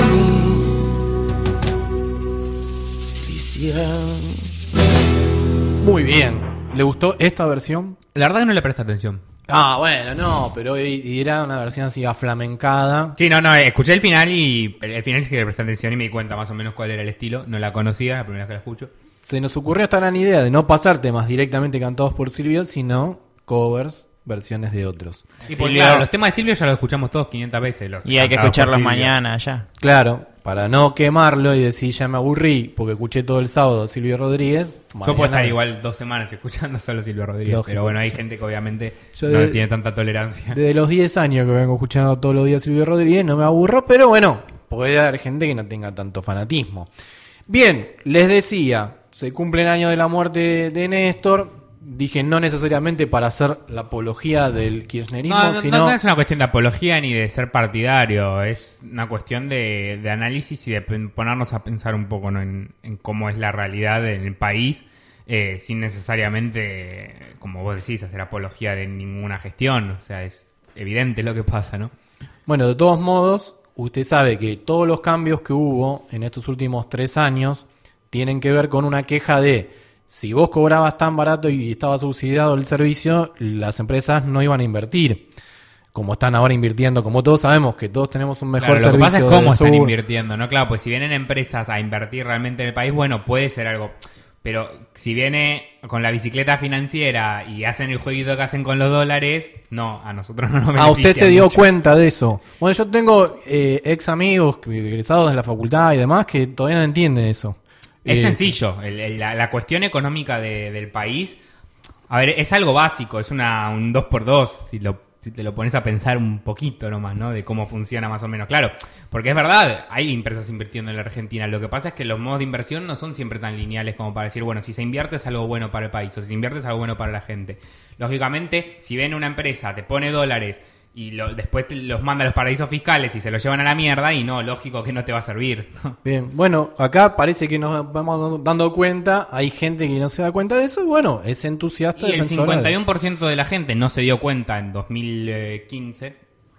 mi felicidad. Muy bien. ¿Le gustó esta versión? La verdad que no le presté atención. Ah, bueno, no, pero era una versión así aflamencada. Sí, no, no, escuché el final y el final es que le presté atención y me di cuenta más o menos cuál era el estilo. No la conocía, la primera vez que la escucho. Se nos ocurrió esta gran idea de no pasar temas directamente cantados por Silvio, sino covers, versiones de otros. Y por claro, los temas de Silvio ya los escuchamos todos quinientas veces. Los y hay que escucharlos mañana ya. Claro, para no quemarlo y decir ya me aburrí porque escuché todo el sábado a Silvio Rodríguez. Yo puedo estar igual dos semanas escuchando solo Silvio Rodríguez. Lógico. Pero bueno, hay gente que obviamente Yo no de, tiene tanta tolerancia. Desde los diez años que vengo escuchando todos los días Silvio Rodríguez, no me aburro, pero bueno, puede haber gente que no tenga tanto fanatismo. Bien, les decía, se cumple el año de la muerte de Néstor. Dije no necesariamente para hacer la apología del kirchnerismo, no, no, sino... No es una cuestión de apología ni de ser partidario, es una cuestión de, de análisis y de ponernos a pensar un poco, ¿no? en, en cómo es la realidad en el país, eh, sin necesariamente, como vos decís, hacer apología de ninguna gestión. O sea, es evidente lo que pasa, ¿no? Bueno, de todos modos, usted sabe que todos los cambios que hubo en estos últimos tres años tienen que ver con una queja de... Si vos cobrabas tan barato y estaba subsidiado el servicio, las empresas no iban a invertir. Como están ahora invirtiendo, como todos sabemos que todos tenemos un mejor claro, servicio. Lo que pasa es cómo están sur. invirtiendo, ¿no? Claro, pues si vienen empresas a invertir realmente en el país, bueno, puede ser algo. Pero si viene con la bicicleta financiera y hacen el jueguito que hacen con los dólares, no, a nosotros no nos beneficia. Ah, usted se dio mucho. cuenta de eso. Bueno, yo tengo eh, ex amigos egresados en la facultad y demás que todavía no entienden eso. Es eh, sencillo, el, el, la, la cuestión económica de, del país, a ver, es algo básico, es una un dos por dos, si lo si te lo pones a pensar un poquito nomás, ¿no? De cómo funciona más o menos. Claro, porque es verdad, hay empresas invirtiendo en la Argentina. Lo que pasa es que los modos de inversión no son siempre tan lineales como para decir, bueno, si se invierte es algo bueno para el país o si se invierte es algo bueno para la gente. Lógicamente, si ven una empresa, te pone dólares y lo, después te los manda a los paraísos fiscales y se los llevan a la mierda, y no, lógico que no te va a servir. Bien, bueno, acá parece que nos vamos dando cuenta, hay gente que no se da cuenta de eso, y bueno, es entusiasta. Y el defensora cincuenta y de- uno por ciento de la gente no se dio cuenta en dos mil quince.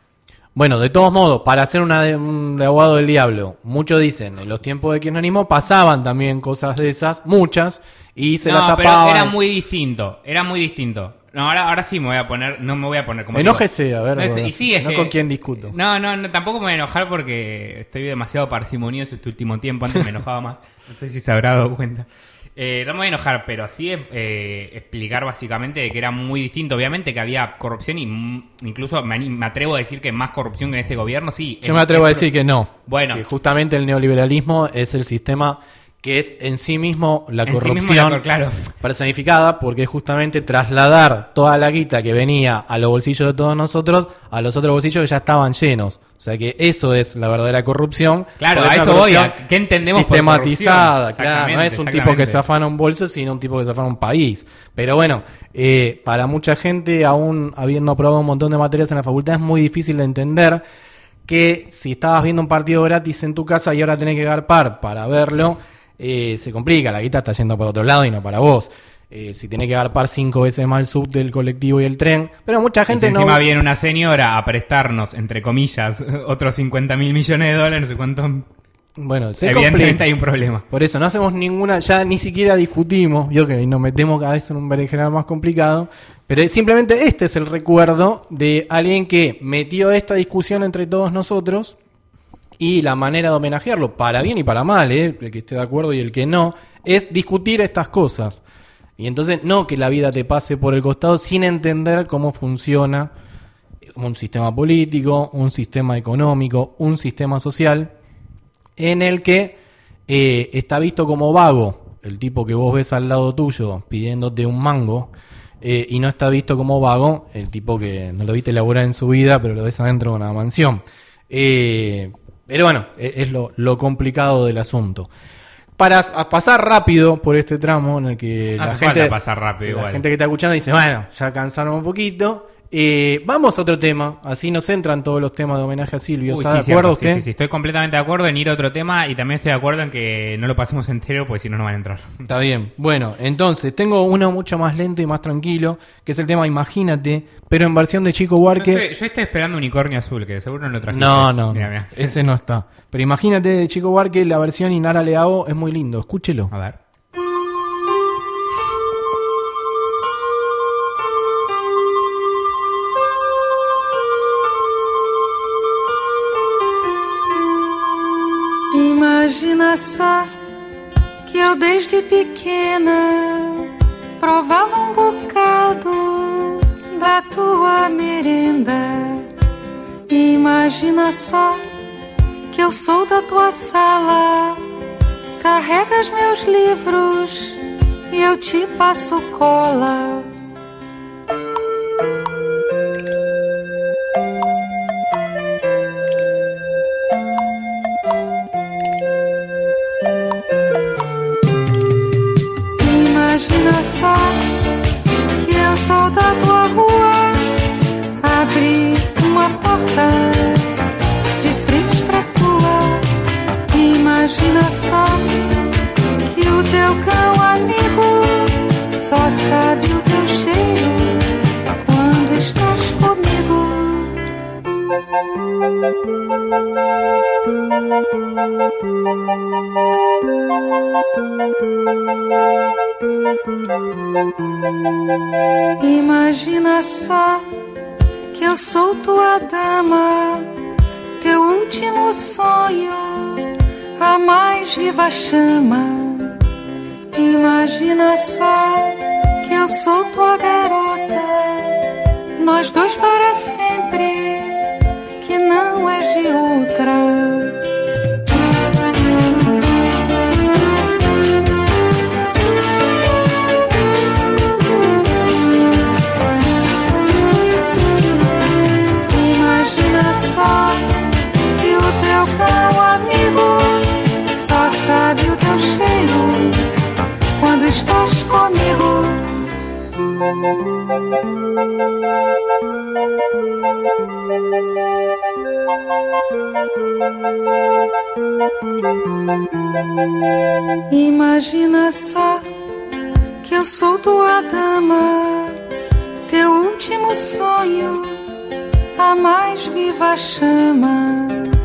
Bueno, de todos modos, para hacer una de, un abogado del diablo, muchos dicen, en los tiempos de kirchnerismo pasaban también cosas de esas, muchas, y se no, las pero tapaban. era muy distinto, era muy distinto. No, ahora, ahora sí me voy a poner, no me voy a poner como... Enójese, digo. a ver, No, es- bueno, y sí, es no que- con quién discuto. No, no, no, tampoco me voy a enojar porque estoy demasiado parsimonioso este último tiempo. Antes me enojaba más. No sé si se habrá dado cuenta. Eh, no me voy a enojar, pero sí eh, explicar básicamente de que era muy distinto. Obviamente que había corrupción y mm, incluso me, anim- me atrevo a decir que más corrupción que en este gobierno, sí. Yo me atrevo a decir que no. Bueno. Que justamente el neoliberalismo es el sistema que es en sí mismo la En sí mismo corrupción la cor- claro. personificada, porque es justamente trasladar toda la guita que venía a los bolsillos de todos nosotros a los otros bolsillos que ya estaban llenos. O sea que eso es la verdadera corrupción. Claro, Porque a es una eso voy, corrupción a- ¿qué entendemos por sistematizada, corrupción? claro. No Exactamente, es un tipo exactamente. que se afana un bolso, sino un tipo que se afana un país. Pero bueno, eh, para mucha gente, aún habiendo aprobado un montón de materias en la facultad, es muy difícil de entender que si estabas viendo un partido gratis en tu casa y ahora tenés que garpar para verlo, eh, se complica, la guita está yendo para otro lado y no para vos. Eh, si tenés que garpar cinco veces más el sub del colectivo y el tren, pero mucha Y si gente no... encima viene una señora a prestarnos, entre comillas, otros cincuenta mil millones de dólares, no sé cuánto... Bueno, se Evidentemente complica. hay un problema. Por eso no hacemos ninguna, ya ni siquiera discutimos, yo que nos metemos cada vez en un berenjenal más complicado, pero es- simplemente este es el recuerdo de alguien que metió esta discusión entre todos nosotros y la manera de homenajearlo, para bien y para mal, ¿eh? El que esté de acuerdo y el que no, es discutir estas cosas. Y entonces no que la vida te pase por el costado sin entender cómo funciona un sistema político, un sistema económico, un sistema social, en el que eh, está visto como vago el tipo que vos ves al lado tuyo pidiéndote un mango, eh, y no está visto como vago el tipo que no lo viste laburar en su vida, pero lo ves adentro de una mansión. Eh, pero bueno, es, es lo, lo complicado del asunto. Para s- a pasar rápido por este tramo en el que No la hace gente, falta pasar rápido la igual. gente que está escuchando dice, bueno, ya cansaron un poquito. Eh, vamos a otro tema, así nos entran todos los temas de homenaje a Silvio. Uy, ¿Está sí, de cierto, acuerdo sí, usted? Sí, sí, estoy completamente de acuerdo en ir a otro tema y también estoy de acuerdo en que no lo pasemos entero porque si no, no van a entrar. Está bien. Bueno, entonces tengo uno mucho más lento y más tranquilo, que es el tema Imagínate, pero en versión de Chico Yo Buarque. estoy, yo estoy esperando Unicornio Azul, que seguro no lo trajiste. No, no, Mira, no, mira. ese no está. Pero Imagínate de Chico Buarque, la versión Inara Leao es muy lindo, escúchelo. A ver. Imagina só que eu desde pequena provava um bocado da tua merenda. Imagina só que eu sou da tua sala, carregas meus livros e eu te passo cola. Imagina só que eu sou da tua rua, abri uma porta de frente pra tua. Imagina só que o teu cão amigo só sabe o teu cheiro quando estás comigo. Imagina só que eu sou tua dama, teu último sonho, a mais viva chama. Imagina só que eu sou tua garota, nós dois para sempre, que não és de outra. Imagina só que eu sou tua dama, teu último sonho, a mais viva chama.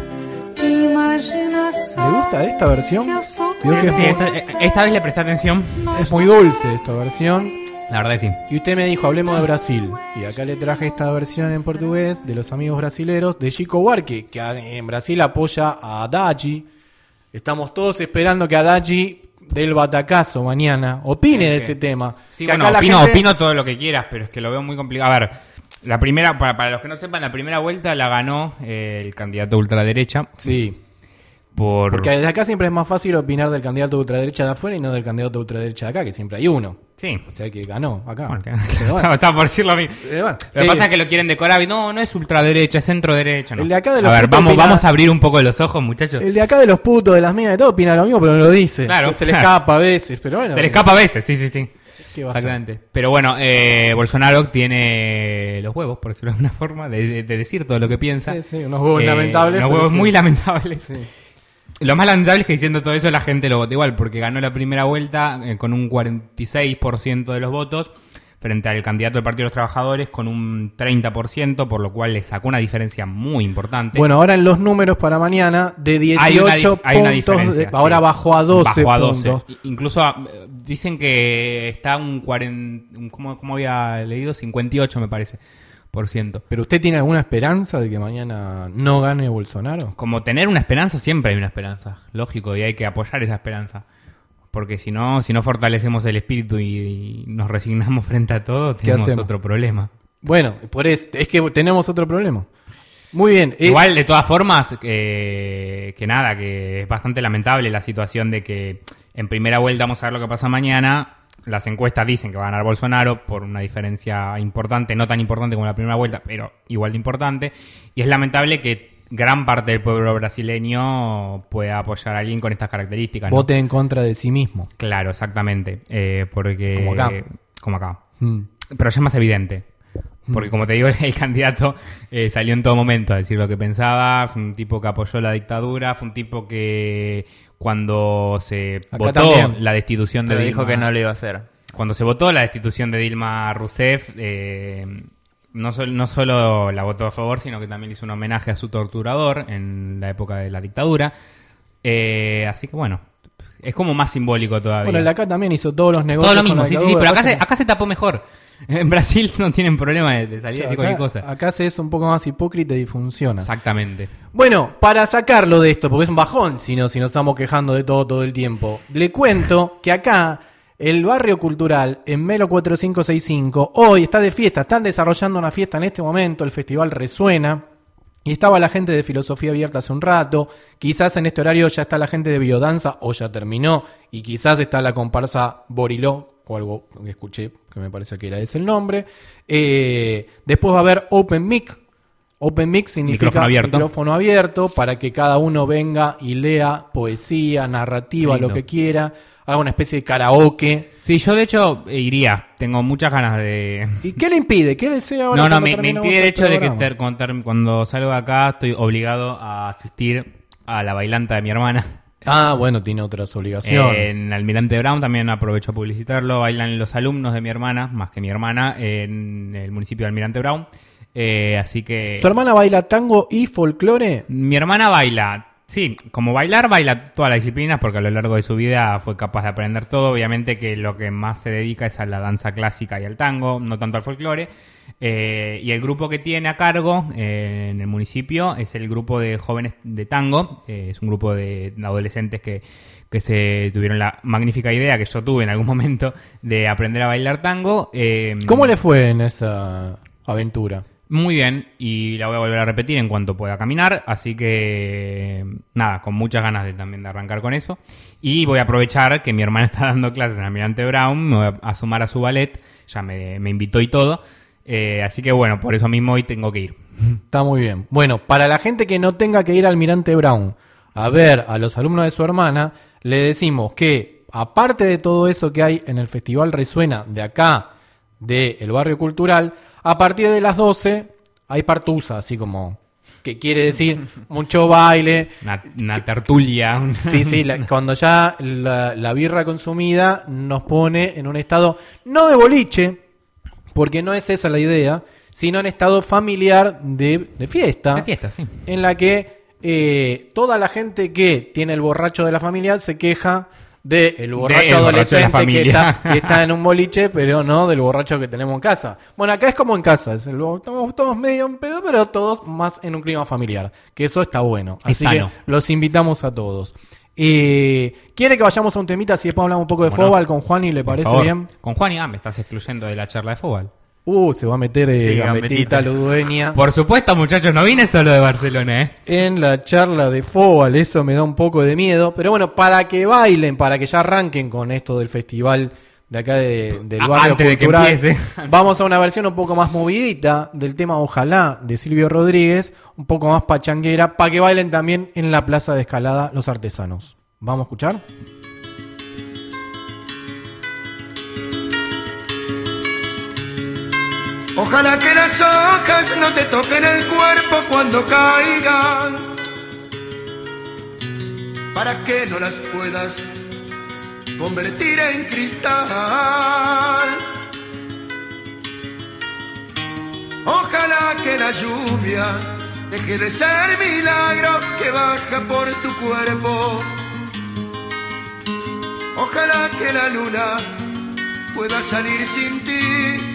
Imagina só. ¿Le gusta esta versión? que eu sou Digo tua que Sí, es, esa- esta vez le presté atención. es muy dulce esta versión. La verdad que sí. Y usted me dijo, hablemos de Brasil. Y acá le traje esta versión en portugués de los amigos brasileros de Chico Buarque, que en Brasil apoya a Haddad. Estamos todos esperando que Haddad dé el batacazo mañana. Opine de ese tema. Sí, Que bueno, acá la opino, gente- opino todo lo que quieras, pero es que lo veo muy complicado. A ver, la primera, para, para los que no sepan, la primera vuelta la ganó eh, el candidato ultraderecha. Sí, Por... porque desde acá siempre es más fácil opinar del candidato de ultraderecha de afuera y no del candidato de ultraderecha de acá, que siempre hay uno. Sí. O sea que ganó acá. Bueno, que- Pero bueno. estaba, estaba por decir lo mismo. Eh, bueno. Lo que Eh, pasa es que lo quieren decorar y no, no es ultraderecha, es centro-derecha. No. El de acá de a los ver, putos vamos, opina- vamos a abrir un poco los ojos, muchachos. El de acá de los putos, de las minas, de todo, opina lo mismo, pero no lo dice. Claro, Se le claro. escapa a veces, pero bueno. Se le escapa a veces, sí, sí, sí. ¿Qué va a hacer? Exactamente. Pero bueno, eh, Bolsonaro tiene los huevos, por decirlo de alguna forma, de, de- de decir todo lo que piensa. Sí, sí, unos huevos Eh, lamentables. Unos pero huevos sí. muy lamentables. Sí. Lo más lamentable es que diciendo todo eso la gente lo vota igual, porque ganó la primera vuelta eh, con un cuarenta y seis por ciento de los votos frente al candidato del Partido de los Trabajadores con un treinta por ciento, por lo cual le sacó una diferencia muy importante. Bueno, ahora en los números para mañana, de hay una, dieciocho dif- hay una puntos, diferencia. de- ahora sí. bajó a doce Bajó a doce. puntos. I- Incluso ah, eh, dicen que está un cuarenta, un- ¿cómo, cómo había leído? cincuenta y ocho me parece, por ciento. ¿Pero usted tiene alguna esperanza de que mañana no gane Bolsonaro? Como tener una esperanza, siempre hay una esperanza, lógico, y hay que apoyar esa esperanza. Porque si no, si no fortalecemos el espíritu y, y nos resignamos frente a todo, ¿Qué tenemos hacemos? otro problema. Bueno, por eso, es que tenemos otro problema. Muy bien. eh, Igual, de todas formas, eh, que nada, que es bastante lamentable la situación de que en primera vuelta, vamos a ver lo que pasa mañana, las encuestas dicen que va a ganar Bolsonaro por una diferencia importante, no tan importante como la primera vuelta, pero igual de importante, y es lamentable que gran parte del pueblo brasileño pueda apoyar a alguien con estas características, ¿no? vote en contra de sí mismo. Claro, exactamente, eh, porque... Como acá. Como acá. Mm. Pero ya es más evidente. Porque como te digo, el candidato eh, salió en todo momento a decir lo que pensaba, fue un tipo que apoyó la dictadura, fue un tipo que cuando se Acá votó también. la destitución de Pero Dilma, dijo que no lo iba a hacer. cuando se votó la destitución de Dilma Rousseff, eh, no, sol- no solo la votó a favor, sino que también hizo un homenaje a su torturador en la época de la dictadura. Eh, así que bueno, es como más simbólico todavía. Bueno, el de acá también hizo todos los negocios. Todo lo con mismo, la sí, sí, dictadura, pero acá después se, acá se tapó mejor. En Brasil no tienen problema de, de salir a decir acá, cualquier cosa. acá se es un poco más hipócrita y funciona. Exactamente. Bueno, para sacarlo de esto, porque es un bajón si no, si nos estamos quejando de todo todo el tiempo, le cuento que acá el barrio cultural en Melo cuatro cinco seis cinco hoy está de fiesta, están desarrollando una fiesta en este momento, el festival Resuena, y estaba la gente de Filosofía Abierta hace un rato, quizás en este horario ya está la gente de Biodanza o ya terminó, y quizás está la comparsa Boriló, o algo que escuché, que me parece que era ese el nombre. Eh, después va a haber Open Mic. Open Mic significa Micrófono abierto. micrófono abierto para que cada uno venga y lea poesía, narrativa, Lindo. lo que quiera, haga una especie de karaoke. Sí, yo de hecho eh, iría. Tengo muchas ganas de... ¿Y qué le impide? ¿Qué desea ahora? No, no, cuando me, me terminemos impide el hecho de que programa? ter- cuando, ter- cuando salgo de acá estoy obligado a asistir a la bailanta de mi hermana. Ah, bueno, tiene otras obligaciones. En Almirante Brown también aprovecho a publicitarlo. Bailan los alumnos de mi hermana, más que mi hermana, en el municipio de Almirante Brown. Eh, así que... ¿Su hermana baila tango y folclore? Mi hermana baila, sí, como bailar, baila todas las disciplinas porque a lo largo de su vida fue capaz de aprender todo. Obviamente que lo que más se dedica es a la danza clásica y al tango, no tanto al folclore. Eh, y el grupo que tiene a cargo eh, en el municipio es el grupo de jóvenes de tango. Eh, es un grupo de adolescentes que, que se tuvieron la magnífica idea que yo tuve en algún momento de aprender a bailar tango. Eh, ¿Cómo le fue en esa aventura? Muy bien, y la voy a volver a repetir en cuanto pueda caminar, así que nada, con muchas ganas de también de arrancar con eso. Y voy a aprovechar que mi hermana está dando clases en Almirante Brown, me voy a sumar a su ballet, ya me, me invitó y todo, eh, así que bueno, por eso mismo hoy tengo que ir. Está muy bien. Bueno, para la gente que no tenga que ir al Almirante Brown a ver a los alumnos de su hermana, le decimos que aparte de todo eso que hay en el Festival Resuena de acá, del barrio cultural, a partir de las doce hay partusa, así como que quiere decir mucho baile. Una, una tertulia. Sí, sí, la, cuando ya la, la birra consumida nos pone en un estado, no de boliche, porque no es esa la idea, sino en estado familiar de, de fiesta. De fiesta, sí. En la que eh, toda la gente que tiene el borracho de la familia se queja del borracho de adolescente borracho de que, está, que está en un boliche, pero no del borracho que tenemos en casa. Bueno, acá es como en casa, es el, estamos todos medio en pedo, pero todos más en un clima familiar, que eso está bueno. Así que los invitamos a todos. Eh, ¿Quiere que vayamos a un temita si después hablamos un poco de bueno, fútbol con Juani? ¿Le parece favor. bien? Con Juani, ah, me estás excluyendo de la charla de fútbol. Uh, se va a meter eh, Sí, Gambetita Gambetita. Ludueña. Por supuesto, muchachos, no vine solo de Barcelona, ¿eh? En la charla de fútbol, eso me da un poco de miedo. Pero bueno, para que bailen, para que ya arranquen con esto del festival de acá de, del A- barrio antes de que cultural, empiece. vamos a una versión un poco más movidita del tema Ojalá de Silvio Rodríguez, un poco más pachanguera, para que bailen también en la plaza de Escalada los artesanos. ¿Vamos a escuchar? Ojalá que las hojas no te toquen el cuerpo cuando caigan, para que no las puedas convertir en cristal. Ojalá que la lluvia deje de ser milagro que baja por tu cuerpo. Ojalá que la luna pueda salir sin ti.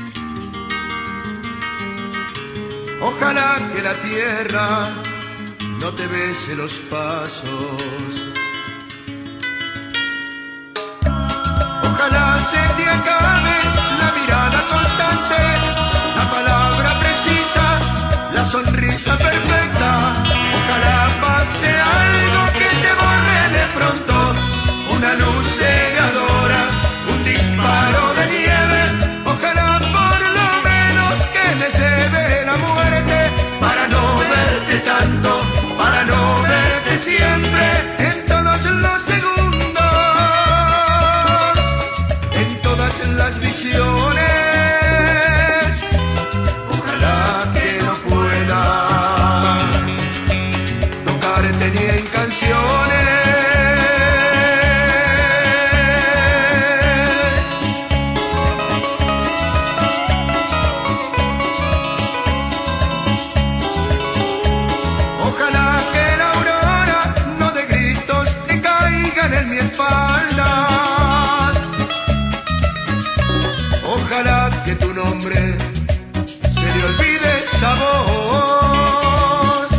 Ojalá que la tierra no te bese los pasos. Ojalá se te acabe la mirada constante, la palabra precisa, la sonrisa perfecta. Ojalá pase algo que te borre de pronto, una luz cegadora, un disparo de nieve. Ojalá por lo menos que me lleve la muerte, para no verte tanto, para no verte siempre, en todos los segundos, en todas las visiones. Ojalá que no pueda tocarte ni en canciones. Ojalá que la aurora no de gritos te caigan en mi espalda. Ojalá que tu nombre se le olvide esa voz.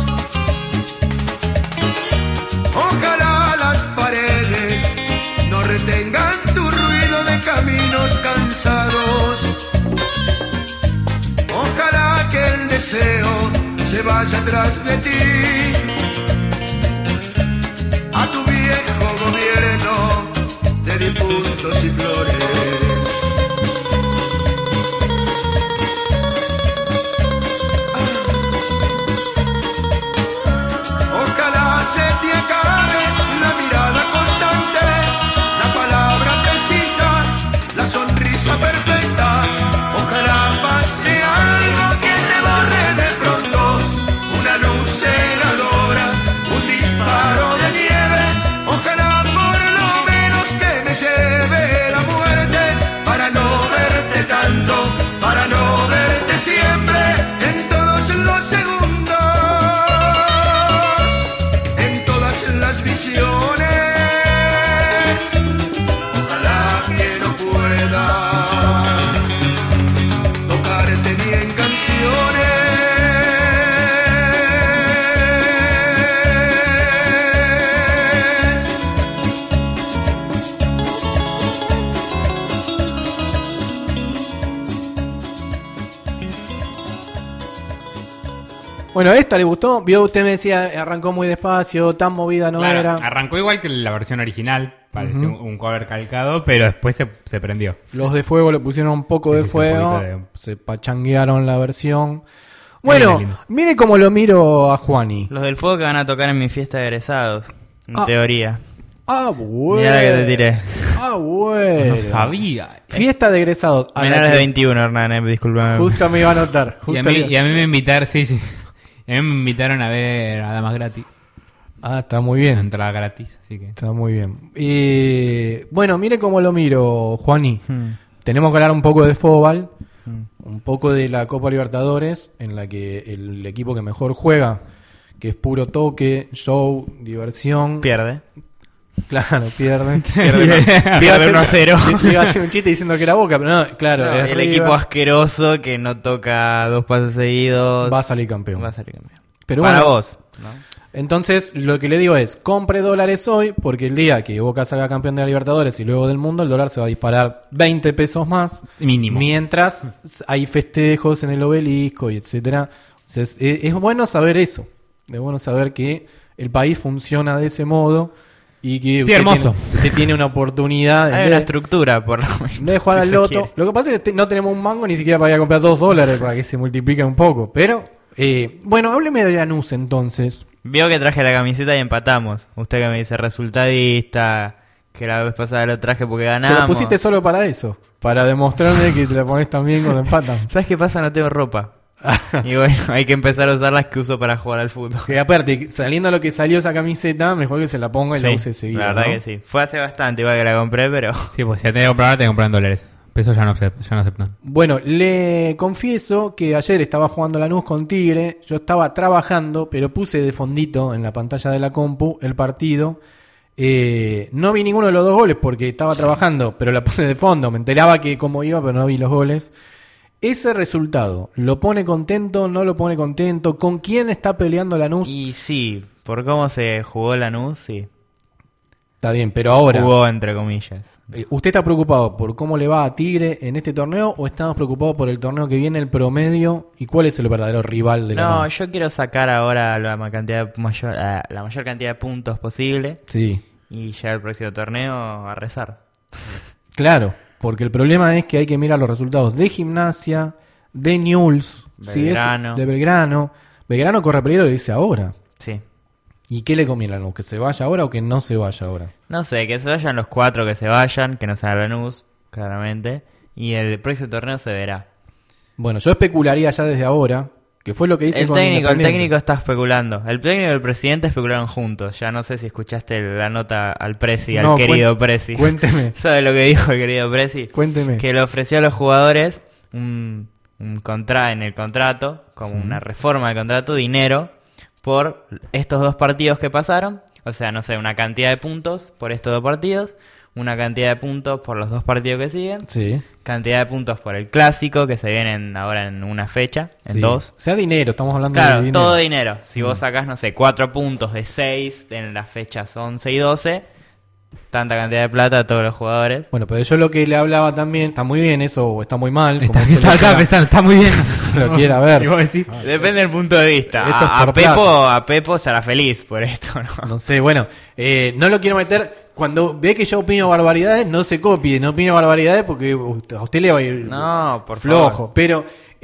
Ojalá las paredes no retengan tu ruido de caminos cansados. Ojalá que el deseo se vaya atrás de ti, a tu viejo gobierno de difuntos y flores. Ojalá se te acabe la mirada constante, la palabra precisa, la sonrisa perfecta. Ojalá pase algo que te borre de pronto, una luz cegadora, un disparo de nieve. Ojalá por lo menos que me lleve la muerte, para no verte tanto, para no verte siempre, en todos los segundos, en todas las visiones. Ojalá que no pueda tocarte ni en canciones. Bueno, ¿esta le gustó? Vio, usted me decía, arrancó muy despacio, tan movida no Claro, era. arrancó igual que la versión original, pareció Ujú. un, un cover calcado, pero después se, se prendió. Los de fuego le pusieron un poco Sí, de sí, sí, fuego, un poquito de- se pachanguearon la versión. Bueno, lindo. mire cómo lo miro a Juani. Los del fuego que van a tocar en mi fiesta de egresados, en Ah. teoría. Ah, bueno. Mirá la que te tiré. Ah, bueno. No sabía. Fiesta de egresados. A la Menores que de veintiuno, Hernán, eh, disculpame. Justo me iba a anotar. Y a, Justo mí, le- y a mí me invitaron, sí, sí. Y a mí me invitaron a ver a Damas Gratis. Ah, está muy bien. Entrada gratis, así que... Está muy bien. Eh, bueno, mire cómo lo miro, Juani. Hmm. Tenemos que hablar un poco de fútbol, Hmm. un poco de la Copa Libertadores, en la que el equipo que mejor juega, que es puro toque, show, diversión. Pierde. Claro, pierde. Pierde, pierde uno a cero. Iba a hacer un chiste diciendo que era Boca, pero no, claro. No, es el River, equipo asqueroso que no toca dos pases seguidos. va a salir campeón. Va a salir campeón. Pero Para bueno, vos, ¿no? entonces, lo que le digo es, compre dólares hoy, porque el día que Boca salga campeón de la Libertadores y luego del mundo, el dólar se va a disparar veinte pesos más, Mínimo. mientras hay festejos en el obelisco y etcétera. Entonces, es, es bueno saber eso, es bueno saber que el país funciona de ese modo y que Sí, usted, hermoso. Tiene, usted tiene una oportunidad Hay en una vez, estructura, por lo menos. en vez de jugar si al se loto. quiere. Lo que pasa es que te- no tenemos un mango ni siquiera para ir a comprar dos dólares para que se multiplique un poco, pero... eh, bueno, hábleme de Lanús entonces. Vio que traje la camiseta y empatamos. Usted que me dice resultadista, que la vez pasada lo traje porque Te ganamos. lo pusiste solo para eso, para demostrarme que te la pones también cuando empatan. ¿Sabes qué pasa? No tengo ropa. Y bueno, hay que empezar a usar las que uso para jugar al fútbol. Que aparte, saliendo a lo que salió esa camiseta, mejor que se la ponga y la Sí, use seguida. la verdad ¿no? que sí. Fue hace bastante, igual que la compré, pero... Sí, pues si ya tenés que comprar, tenés que comprar en dólares. Pesos ya no, se- ya no aceptan. Bueno, le confieso que ayer estaba jugando Lanús con Tigre, yo estaba trabajando, pero puse de fondito en la pantalla de la compu el partido. Eh, no vi ninguno de los dos goles porque estaba trabajando, pero la puse de fondo. Me enteraba que cómo iba, pero no vi los goles. Ese resultado, ¿lo pone contento? ¿No lo pone contento? ¿Con quién está peleando Lanús? Y sí, por cómo se jugó Lanús, sí. Está bien, pero ahora, Jugó entre comillas. eh, ¿usted está preocupado por cómo le va a Tigre en este torneo o estamos preocupados por el torneo que viene, el promedio, y cuál es el verdadero rival de No, Lanús? yo quiero sacar ahora la ma- cantidad mayor, eh, la mayor cantidad de puntos posible Sí, y ya el próximo torneo a rezar. claro, porque el problema es que hay que mirar los resultados de Gimnasia, de Newell's, sí, es- Belgrano. de Belgrano. Belgrano corre peligro, le dice ahora. Sí. ¿Y qué le conviene a Lanús? ¿Que se vaya ahora o que no se vaya ahora? No sé, que se vayan los cuatro, que se vayan, que no sea Lanús, claramente. Y el próximo torneo se verá. Bueno, yo especularía ya desde ahora, que fue lo que hice El con técnico, el Independiente. técnico está especulando. El técnico y el presidente especularon juntos. Ya no sé si escuchaste la nota al Presi, al No, querido cuen- Presi. Cuénteme, ¿Sabe lo que dijo el querido Presi? cuénteme. Que le ofreció a los jugadores un, un contra en el contrato, como Sí. una reforma del contrato, dinero por estos dos partidos que pasaron. O sea, no sé, una cantidad de puntos por estos dos partidos, una cantidad de puntos por los dos partidos que siguen, Sí, cantidad de puntos por el clásico que se vienen ahora en una fecha, en sí. dos. O sea, dinero, estamos hablando Claro, de dinero. todo dinero. Si Mm. vos sacás, no sé, cuatro puntos de seis en las fechas once y doce, tanta cantidad de plata a todos los jugadores. Bueno, pero yo lo que le hablaba también, está muy bien eso o está muy mal. Está, como usted está, lo está quiera- pensando, está muy bien. lo quiera ver. Si vos decís. Depende del punto de vista. Esto es A, a por Pepo, plata. a Pepo estará feliz por esto, ¿no? No sé, bueno, eh, no lo quiero meter. Cuando ve que yo opino barbaridades, no se copie, no opine barbaridades porque usted- a usted le va a ir No, por flojo. favor. Pero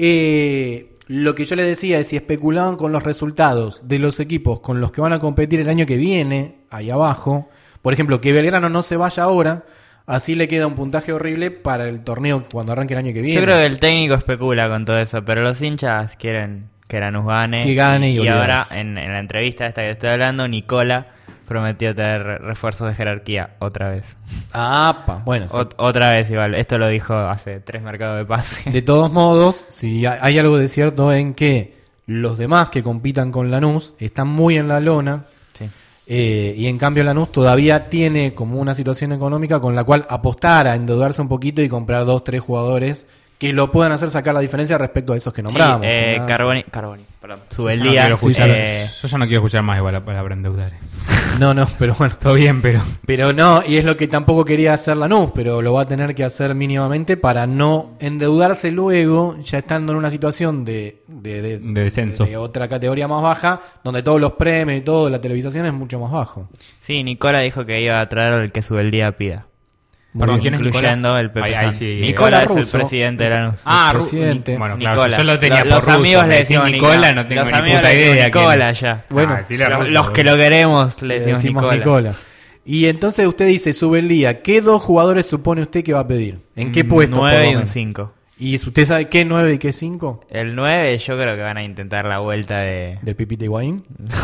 eh, lo que yo le decía es si especulaban con los resultados de los equipos con los que van a competir el año que viene, ahí abajo. Por ejemplo, que Belgrano no se vaya ahora, así le queda un puntaje horrible para el torneo cuando arranque el año que viene. Yo creo que el técnico especula con todo eso, pero los hinchas quieren que Lanús gane. Que gane y y ahora, olvidarse. en, en la entrevista esta que estoy hablando, Nicola prometió traer re- refuerzos de jerarquía otra vez. Ah, pa, bueno. sí. Ot- otra vez igual. Esto lo dijo hace tres mercados de pase. De todos modos, si hay hay algo de cierto en que los demás que compitan con Lanús están muy en la lona. Sí. Eh, y en cambio Lanús todavía tiene como una situación económica con la cual apostar a endeudarse un poquito y comprar dos, tres jugadores que lo puedan hacer sacar la diferencia respecto a esos que nombramos. Sí, eh, ¿no? Carboni, Carboni, perdón. Yo Sube el ya no día. quiero escuchar- eh, Yo ya no quiero escuchar más igual la palabra endeudar. No, no, pero bueno. Todo bien, pero. Pero no, y es lo que tampoco quería hacer Lanús, pero lo va a tener que hacer mínimamente para no endeudarse luego, ya estando en una situación de, de, de- De descenso. de otra categoría más baja, donde todos los premios y todo, la televisación es mucho más bajo. sí, Nicola dijo que iba a traer el que sube el día pida. Perdón, ¿quién es Incluyendo Nicola? el Pepe Ahí- ahí San. sí. Nicola Nicola es el Russo. presidente de Lanús. Ah, El Ru- presidente. Bueno, claro, Nicola. yo lo tenía Lo- por los ruso. amigos Me le decís decimos Nicola, Nicola. no tengo Los ni amigos puta le decimos idea quién Nicola es. ya. Bueno, Ah, decile Los, ruso, los que boludo. lo queremos le Le decimos, decimos Nicola. Nicola. Y entonces usted dice, sube el día. ¿Qué dos jugadores supone usted que va a pedir? ¿En qué puesto? por lo nueve y un menos? cinco. ¿Y usted sabe qué nueve y qué cinco? El nueve yo creo que van a intentar la vuelta de ¿Del Pipita Higuaín?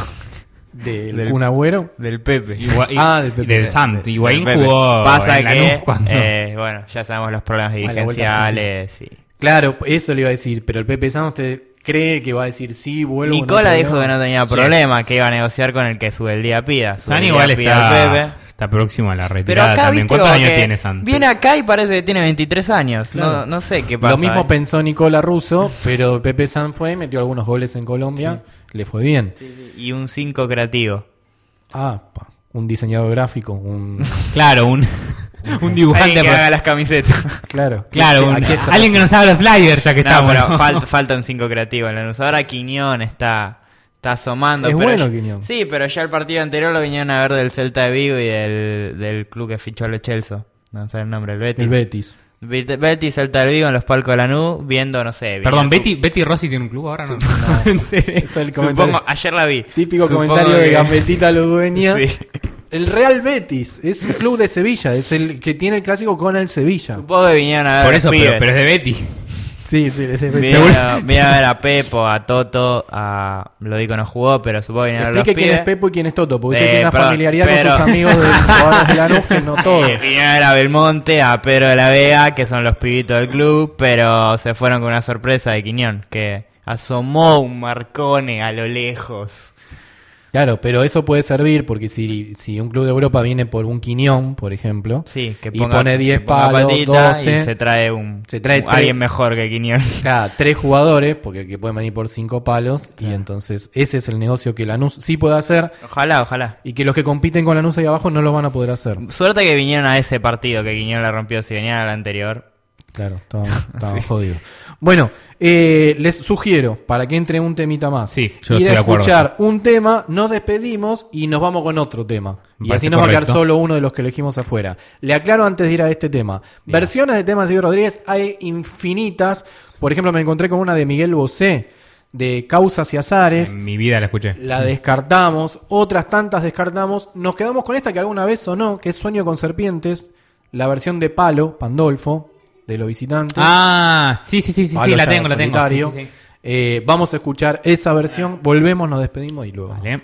¿Del Del- Kun Agüero? del Pepe. Igua- Ah, del Pepe. del Santo. Higuaín Del Pepe. jugó Pasa en que, Lanús cuando- eh, bueno, ya sabemos los problemas la vuelta dirigenciales. y... Claro, eso le iba a decir. Pero el Pepe San, ¿usted cree que va a decir sí, vuelvo? Nicola no dijo problema? que no tenía Sí. problema, que iba a negociar con el que sube el día pida. Sube San el igual día pida al está, Pepe. está próximo a la Pero retirada acá, también. viste, ¿Cuántos como años que tiene Santos? viene acá y parece que tiene veintitrés años. Claro. No, no sé qué pasa. Lo mismo eh. pensó Nicola Russo, pero el Pepe San fue, metió algunos goles en Colombia, le fue bien. Y un cinco creativo. Ah, pa, un diseñador gráfico, un... Claro, un, un dibujante. Alguien que pro- haga las camisetas. Claro. Claro, un- Aquí está. alguien que nos haga los flyers ya que No, estamos. pero ¿no? falta, falta un cinco creativo en Lanús. Ahora Quiñón está, está asomando. Es pero bueno ya- Quiñón. Sí, pero ya el partido anterior lo vinieron a ver del Celta de Vigo y del, del club que fichó a Lo Chelsea. No sé el nombre, el Betis. El Betis. Bet- Betis, Celta de Vigo en los palcos de Lanús, viendo, no sé. Perdón, venía Betty, Betty Rossi tiene un club ahora, ¿no? su- ¿En serio? Es el comentario. Supongo, ayer la vi. Típico Supongo comentario de que- Gambetita Ludueña. Sí. El Real Betis es un club de Sevilla, es el que tiene el clásico con el Sevilla. Supongo que vinieron a ver Por a eso, los pero, pibes. pero es de Betty. Sí, sí, es de Betis. Vinieron a, vinieron a ver a Pepo, a Toto, a... Lo digo no jugó, pero supongo que vinieron a ver a los Explique quién es pibes. Pepo y quién es Toto, porque usted Eh, tiene una perdón, familiaridad pero- con sus amigos de jugadores de Lanús que no todos. Eh, vinieron a ver a Belmonte, a Pedro de la Vega, que son los pibitos del club, pero se fueron con una sorpresa de Quiñón, que asomó un Marcone a lo lejos. Claro, pero eso puede servir porque si, si un club de Europa viene por un Quiñón, por ejemplo, Sí, que y ponga, pone diez que ponga palos, patita doce, y se trae un se trae un- tres- alguien mejor que Quiñón. cada tres jugadores, porque que pueden venir por cinco palos, y entonces ese es el negocio que Lanús sí puede hacer Ojalá, ojalá. y que los que compiten con Lanús ahí abajo no lo van a poder hacer. Suerte que vinieron a ese partido que Quiñón la rompió, si venían al anterior. Claro, estaban, estaban jodidos. Bueno, eh, les sugiero, para que entre un temita más, Sí, yo ir estoy a de acuerdo. escuchar un tema, nos despedimos y nos vamos con otro tema. Me Y parece así nos va a quedar correcto. solo uno de los que elegimos afuera. Le aclaro antes de ir a este tema. Versiones de temas de Silvio Rodríguez hay infinitas. Por ejemplo, me encontré con una de Miguel Bosé, de Causas y Azares. En mi vida la escuché. La descartamos, otras tantas descartamos. Nos quedamos con esta que alguna vez sonó, que es Sueño con Serpientes, la versión de Palo, Pandolfo, de Los Visitantes. Ah, sí, sí, sí, sí, Palo sí, la ya tengo, la tengo. solitario. Sí, sí, sí. Eh, vamos a escuchar esa versión, volvemos, nos despedimos y luego. Vale.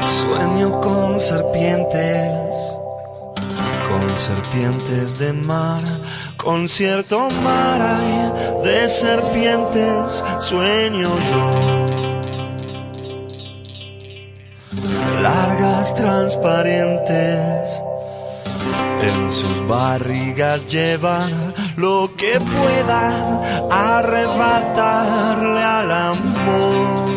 Sueño con serpientes, con serpientes de mar, con cierto mar hay de serpientes, sueño yo. Largas, transparentes, en sus barrigas llevan lo que puedan arrebatarle al amor.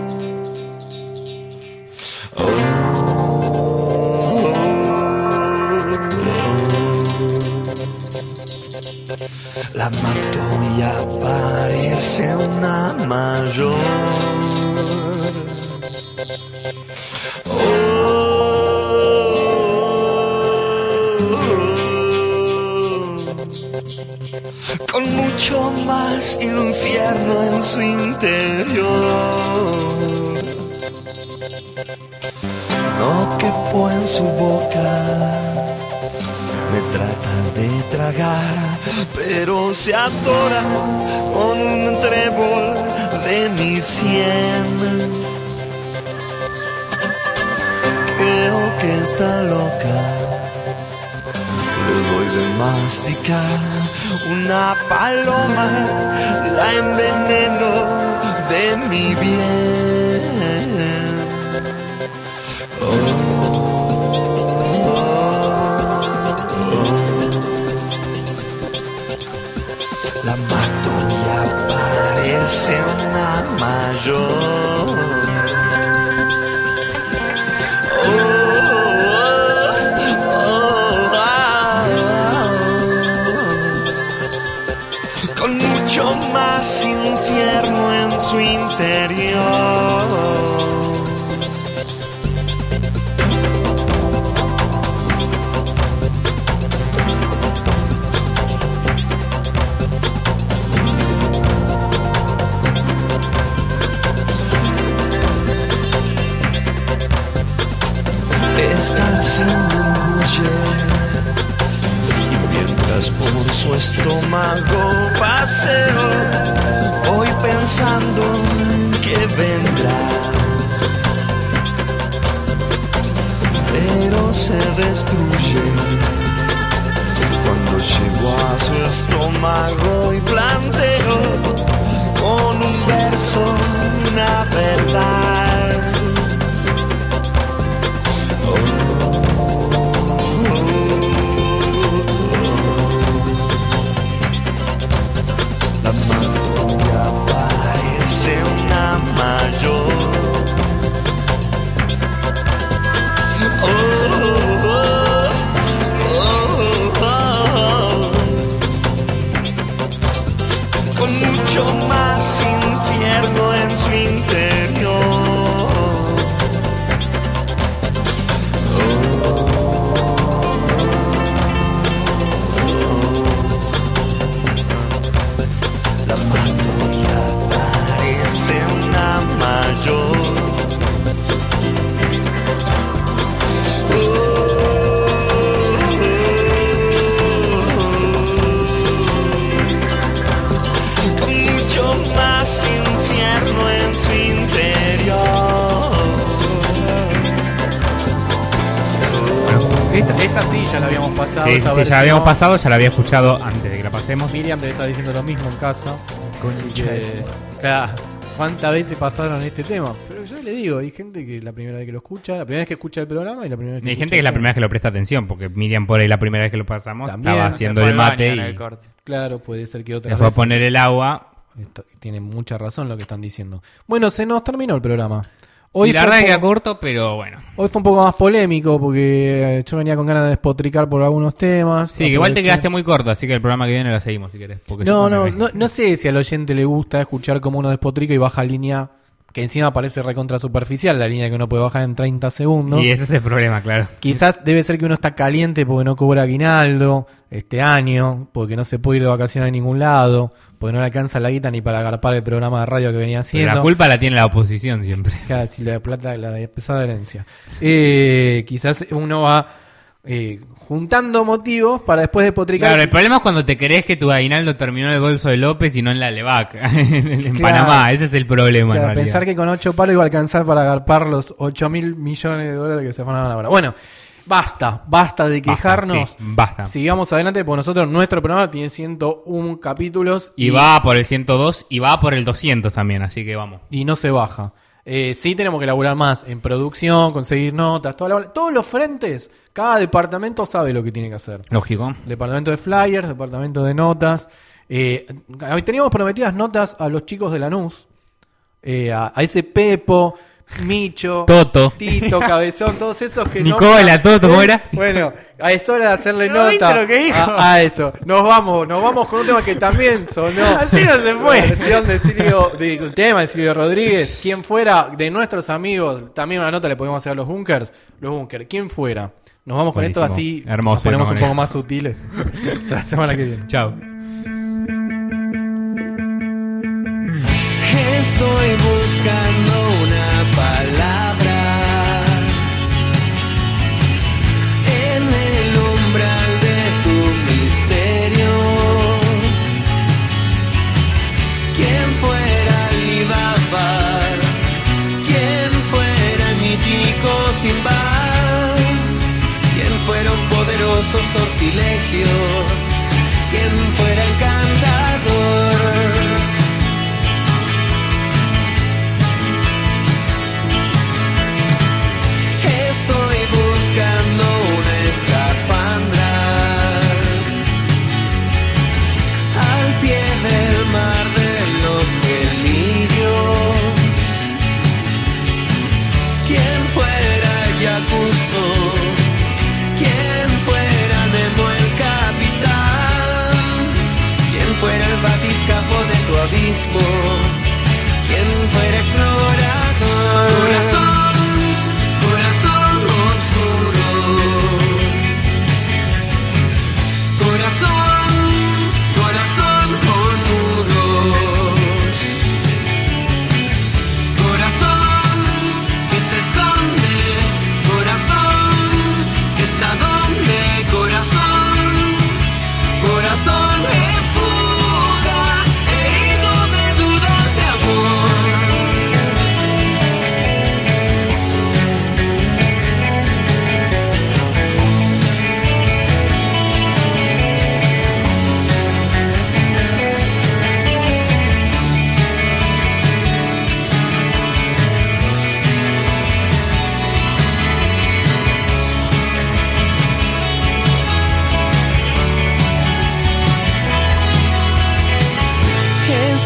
La mató y aparece una mayor. Con mucho más infierno en su interior. No quepo en su boca. Me tratas de tragar, pero se atora con un trébol de mi sien. Creo que está loca. Le doy de masticar una paloma, la enveneno de mi bien. La mato y aparece una mayor. Oh, oh, ah, ah. Con mucho más infierno en su interior. Está el fin de destruye. Mientras por su estómago paseo, voy pensando en que vendrá, pero se destruye cuando llego a su estómago y planteo con un verso una verdad. Oh, oh, oh. La mato y aparece una mayor. Oh, oh, oh, oh. Con mucho más infierno en su interior. La mato y aparece una mayor. Con mucho más infierno en su interior. Esta, esta sí ya la habíamos pasado. Sí, esta sí, ya versión. la habíamos pasado, ya la había escuchado antes de que la pasemos. Miriam te está diciendo lo mismo en casa. Así que, claro, ¿cuántas veces pasaron este tema? Pero yo le digo, hay gente que la primera vez que lo escucha, la primera vez que escucha el programa y la primera vez que Hay escucha gente que es el la tema. primera vez que lo presta atención, porque Miriam por ahí la primera vez que lo pasamos También, estaba se haciendo fue el al mate baño en el y corte. Claro, puede ser que otra se fue a vez. poner el agua. Esto- tiene mucha razón lo que están diciendo. Bueno, se nos terminó el programa. Hoy Y la fue verdad un que queda poco- corto, pero bueno. Hoy fue un poco más polémico porque eh, yo venía con ganas de despotricar por algunos temas. Sí, que igual te Aproveché- quedaste muy corto, así que el programa que viene lo seguimos si querés. porque No, yo no, también- no, no sé si al oyente le gusta escuchar cómo uno despotrica y baja línea, que encima parece recontra superficial, la línea que uno puede bajar en treinta segundos. Y ese es el problema, claro. Quizás debe ser que uno está caliente porque no cobra aguinaldo este año, porque no se puede ir de vacaciones a ningún lado, porque no le alcanza la guita ni para agarpar el programa de radio que venía Pero haciendo. la culpa la tiene la oposición siempre. Claro, si la plata, la de pesada herencia. Eh, quizás uno va eh, juntando motivos para después despotricar. Claro, el problema es cuando te crees que tu aguinaldo terminó en el bolso de López y no en la Levac, en Claro. Panamá. Ese es el problema, Claro, en realidad. pensar que con ocho palos iba a alcanzar para agarpar los ocho mil millones de dólares que se fueron ahora. Bueno, basta, basta de Basta, quejarnos. sí, basta. Sigamos adelante, porque nosotros, nuestro programa tiene ciento uno capítulos Y va por el ciento dos y va por el doscientos también, así que vamos. y no se baja. Eh, sí tenemos que laburar más en producción, conseguir notas, toda la- todos los frentes. Cada departamento sabe lo que tiene que hacer. Lógico. Departamento de flyers, departamento de notas. Eh, teníamos prometidas notas a los chicos de Lanús, eh, a, a ese Pepo, Micho, Toto. Tito, Cabezón, todos esos que Nicola, no... Toto, ¿cómo era? Bueno, a es hora de hacerle ¿No viste nota lo que dijo? a, a eso. Nos vamos, nos vamos con un tema que también sonó. Así no se fue. La versión de Silvio, de, el tema de Silvio Rodríguez. Quien fuera de nuestros amigos, también una nota le podemos hacer a los Bunkers. Los Bunkers, ¿quién fuera? Nos vamos con esto Buenísimo. así. Hermoso, nos ponemos un hermoso. poco más sutiles. Hasta la semana que viene. Chao. Estoy buscando una palabra en el umbral de tu misterio. Quien fuera Alibaba, quien fuera el mítico Simba, quien fuera un poderoso sortilegio, quien fuera encantador. Estoy buscando una escafandra al pie del mar de los delirios. Quien fuera Yacusto, quien fuera Nemo el capitán, quien fuera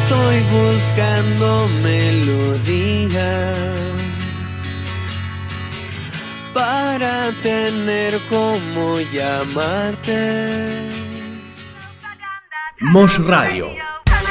estoy buscando melodía para tener como llamarte. Mosh Radio.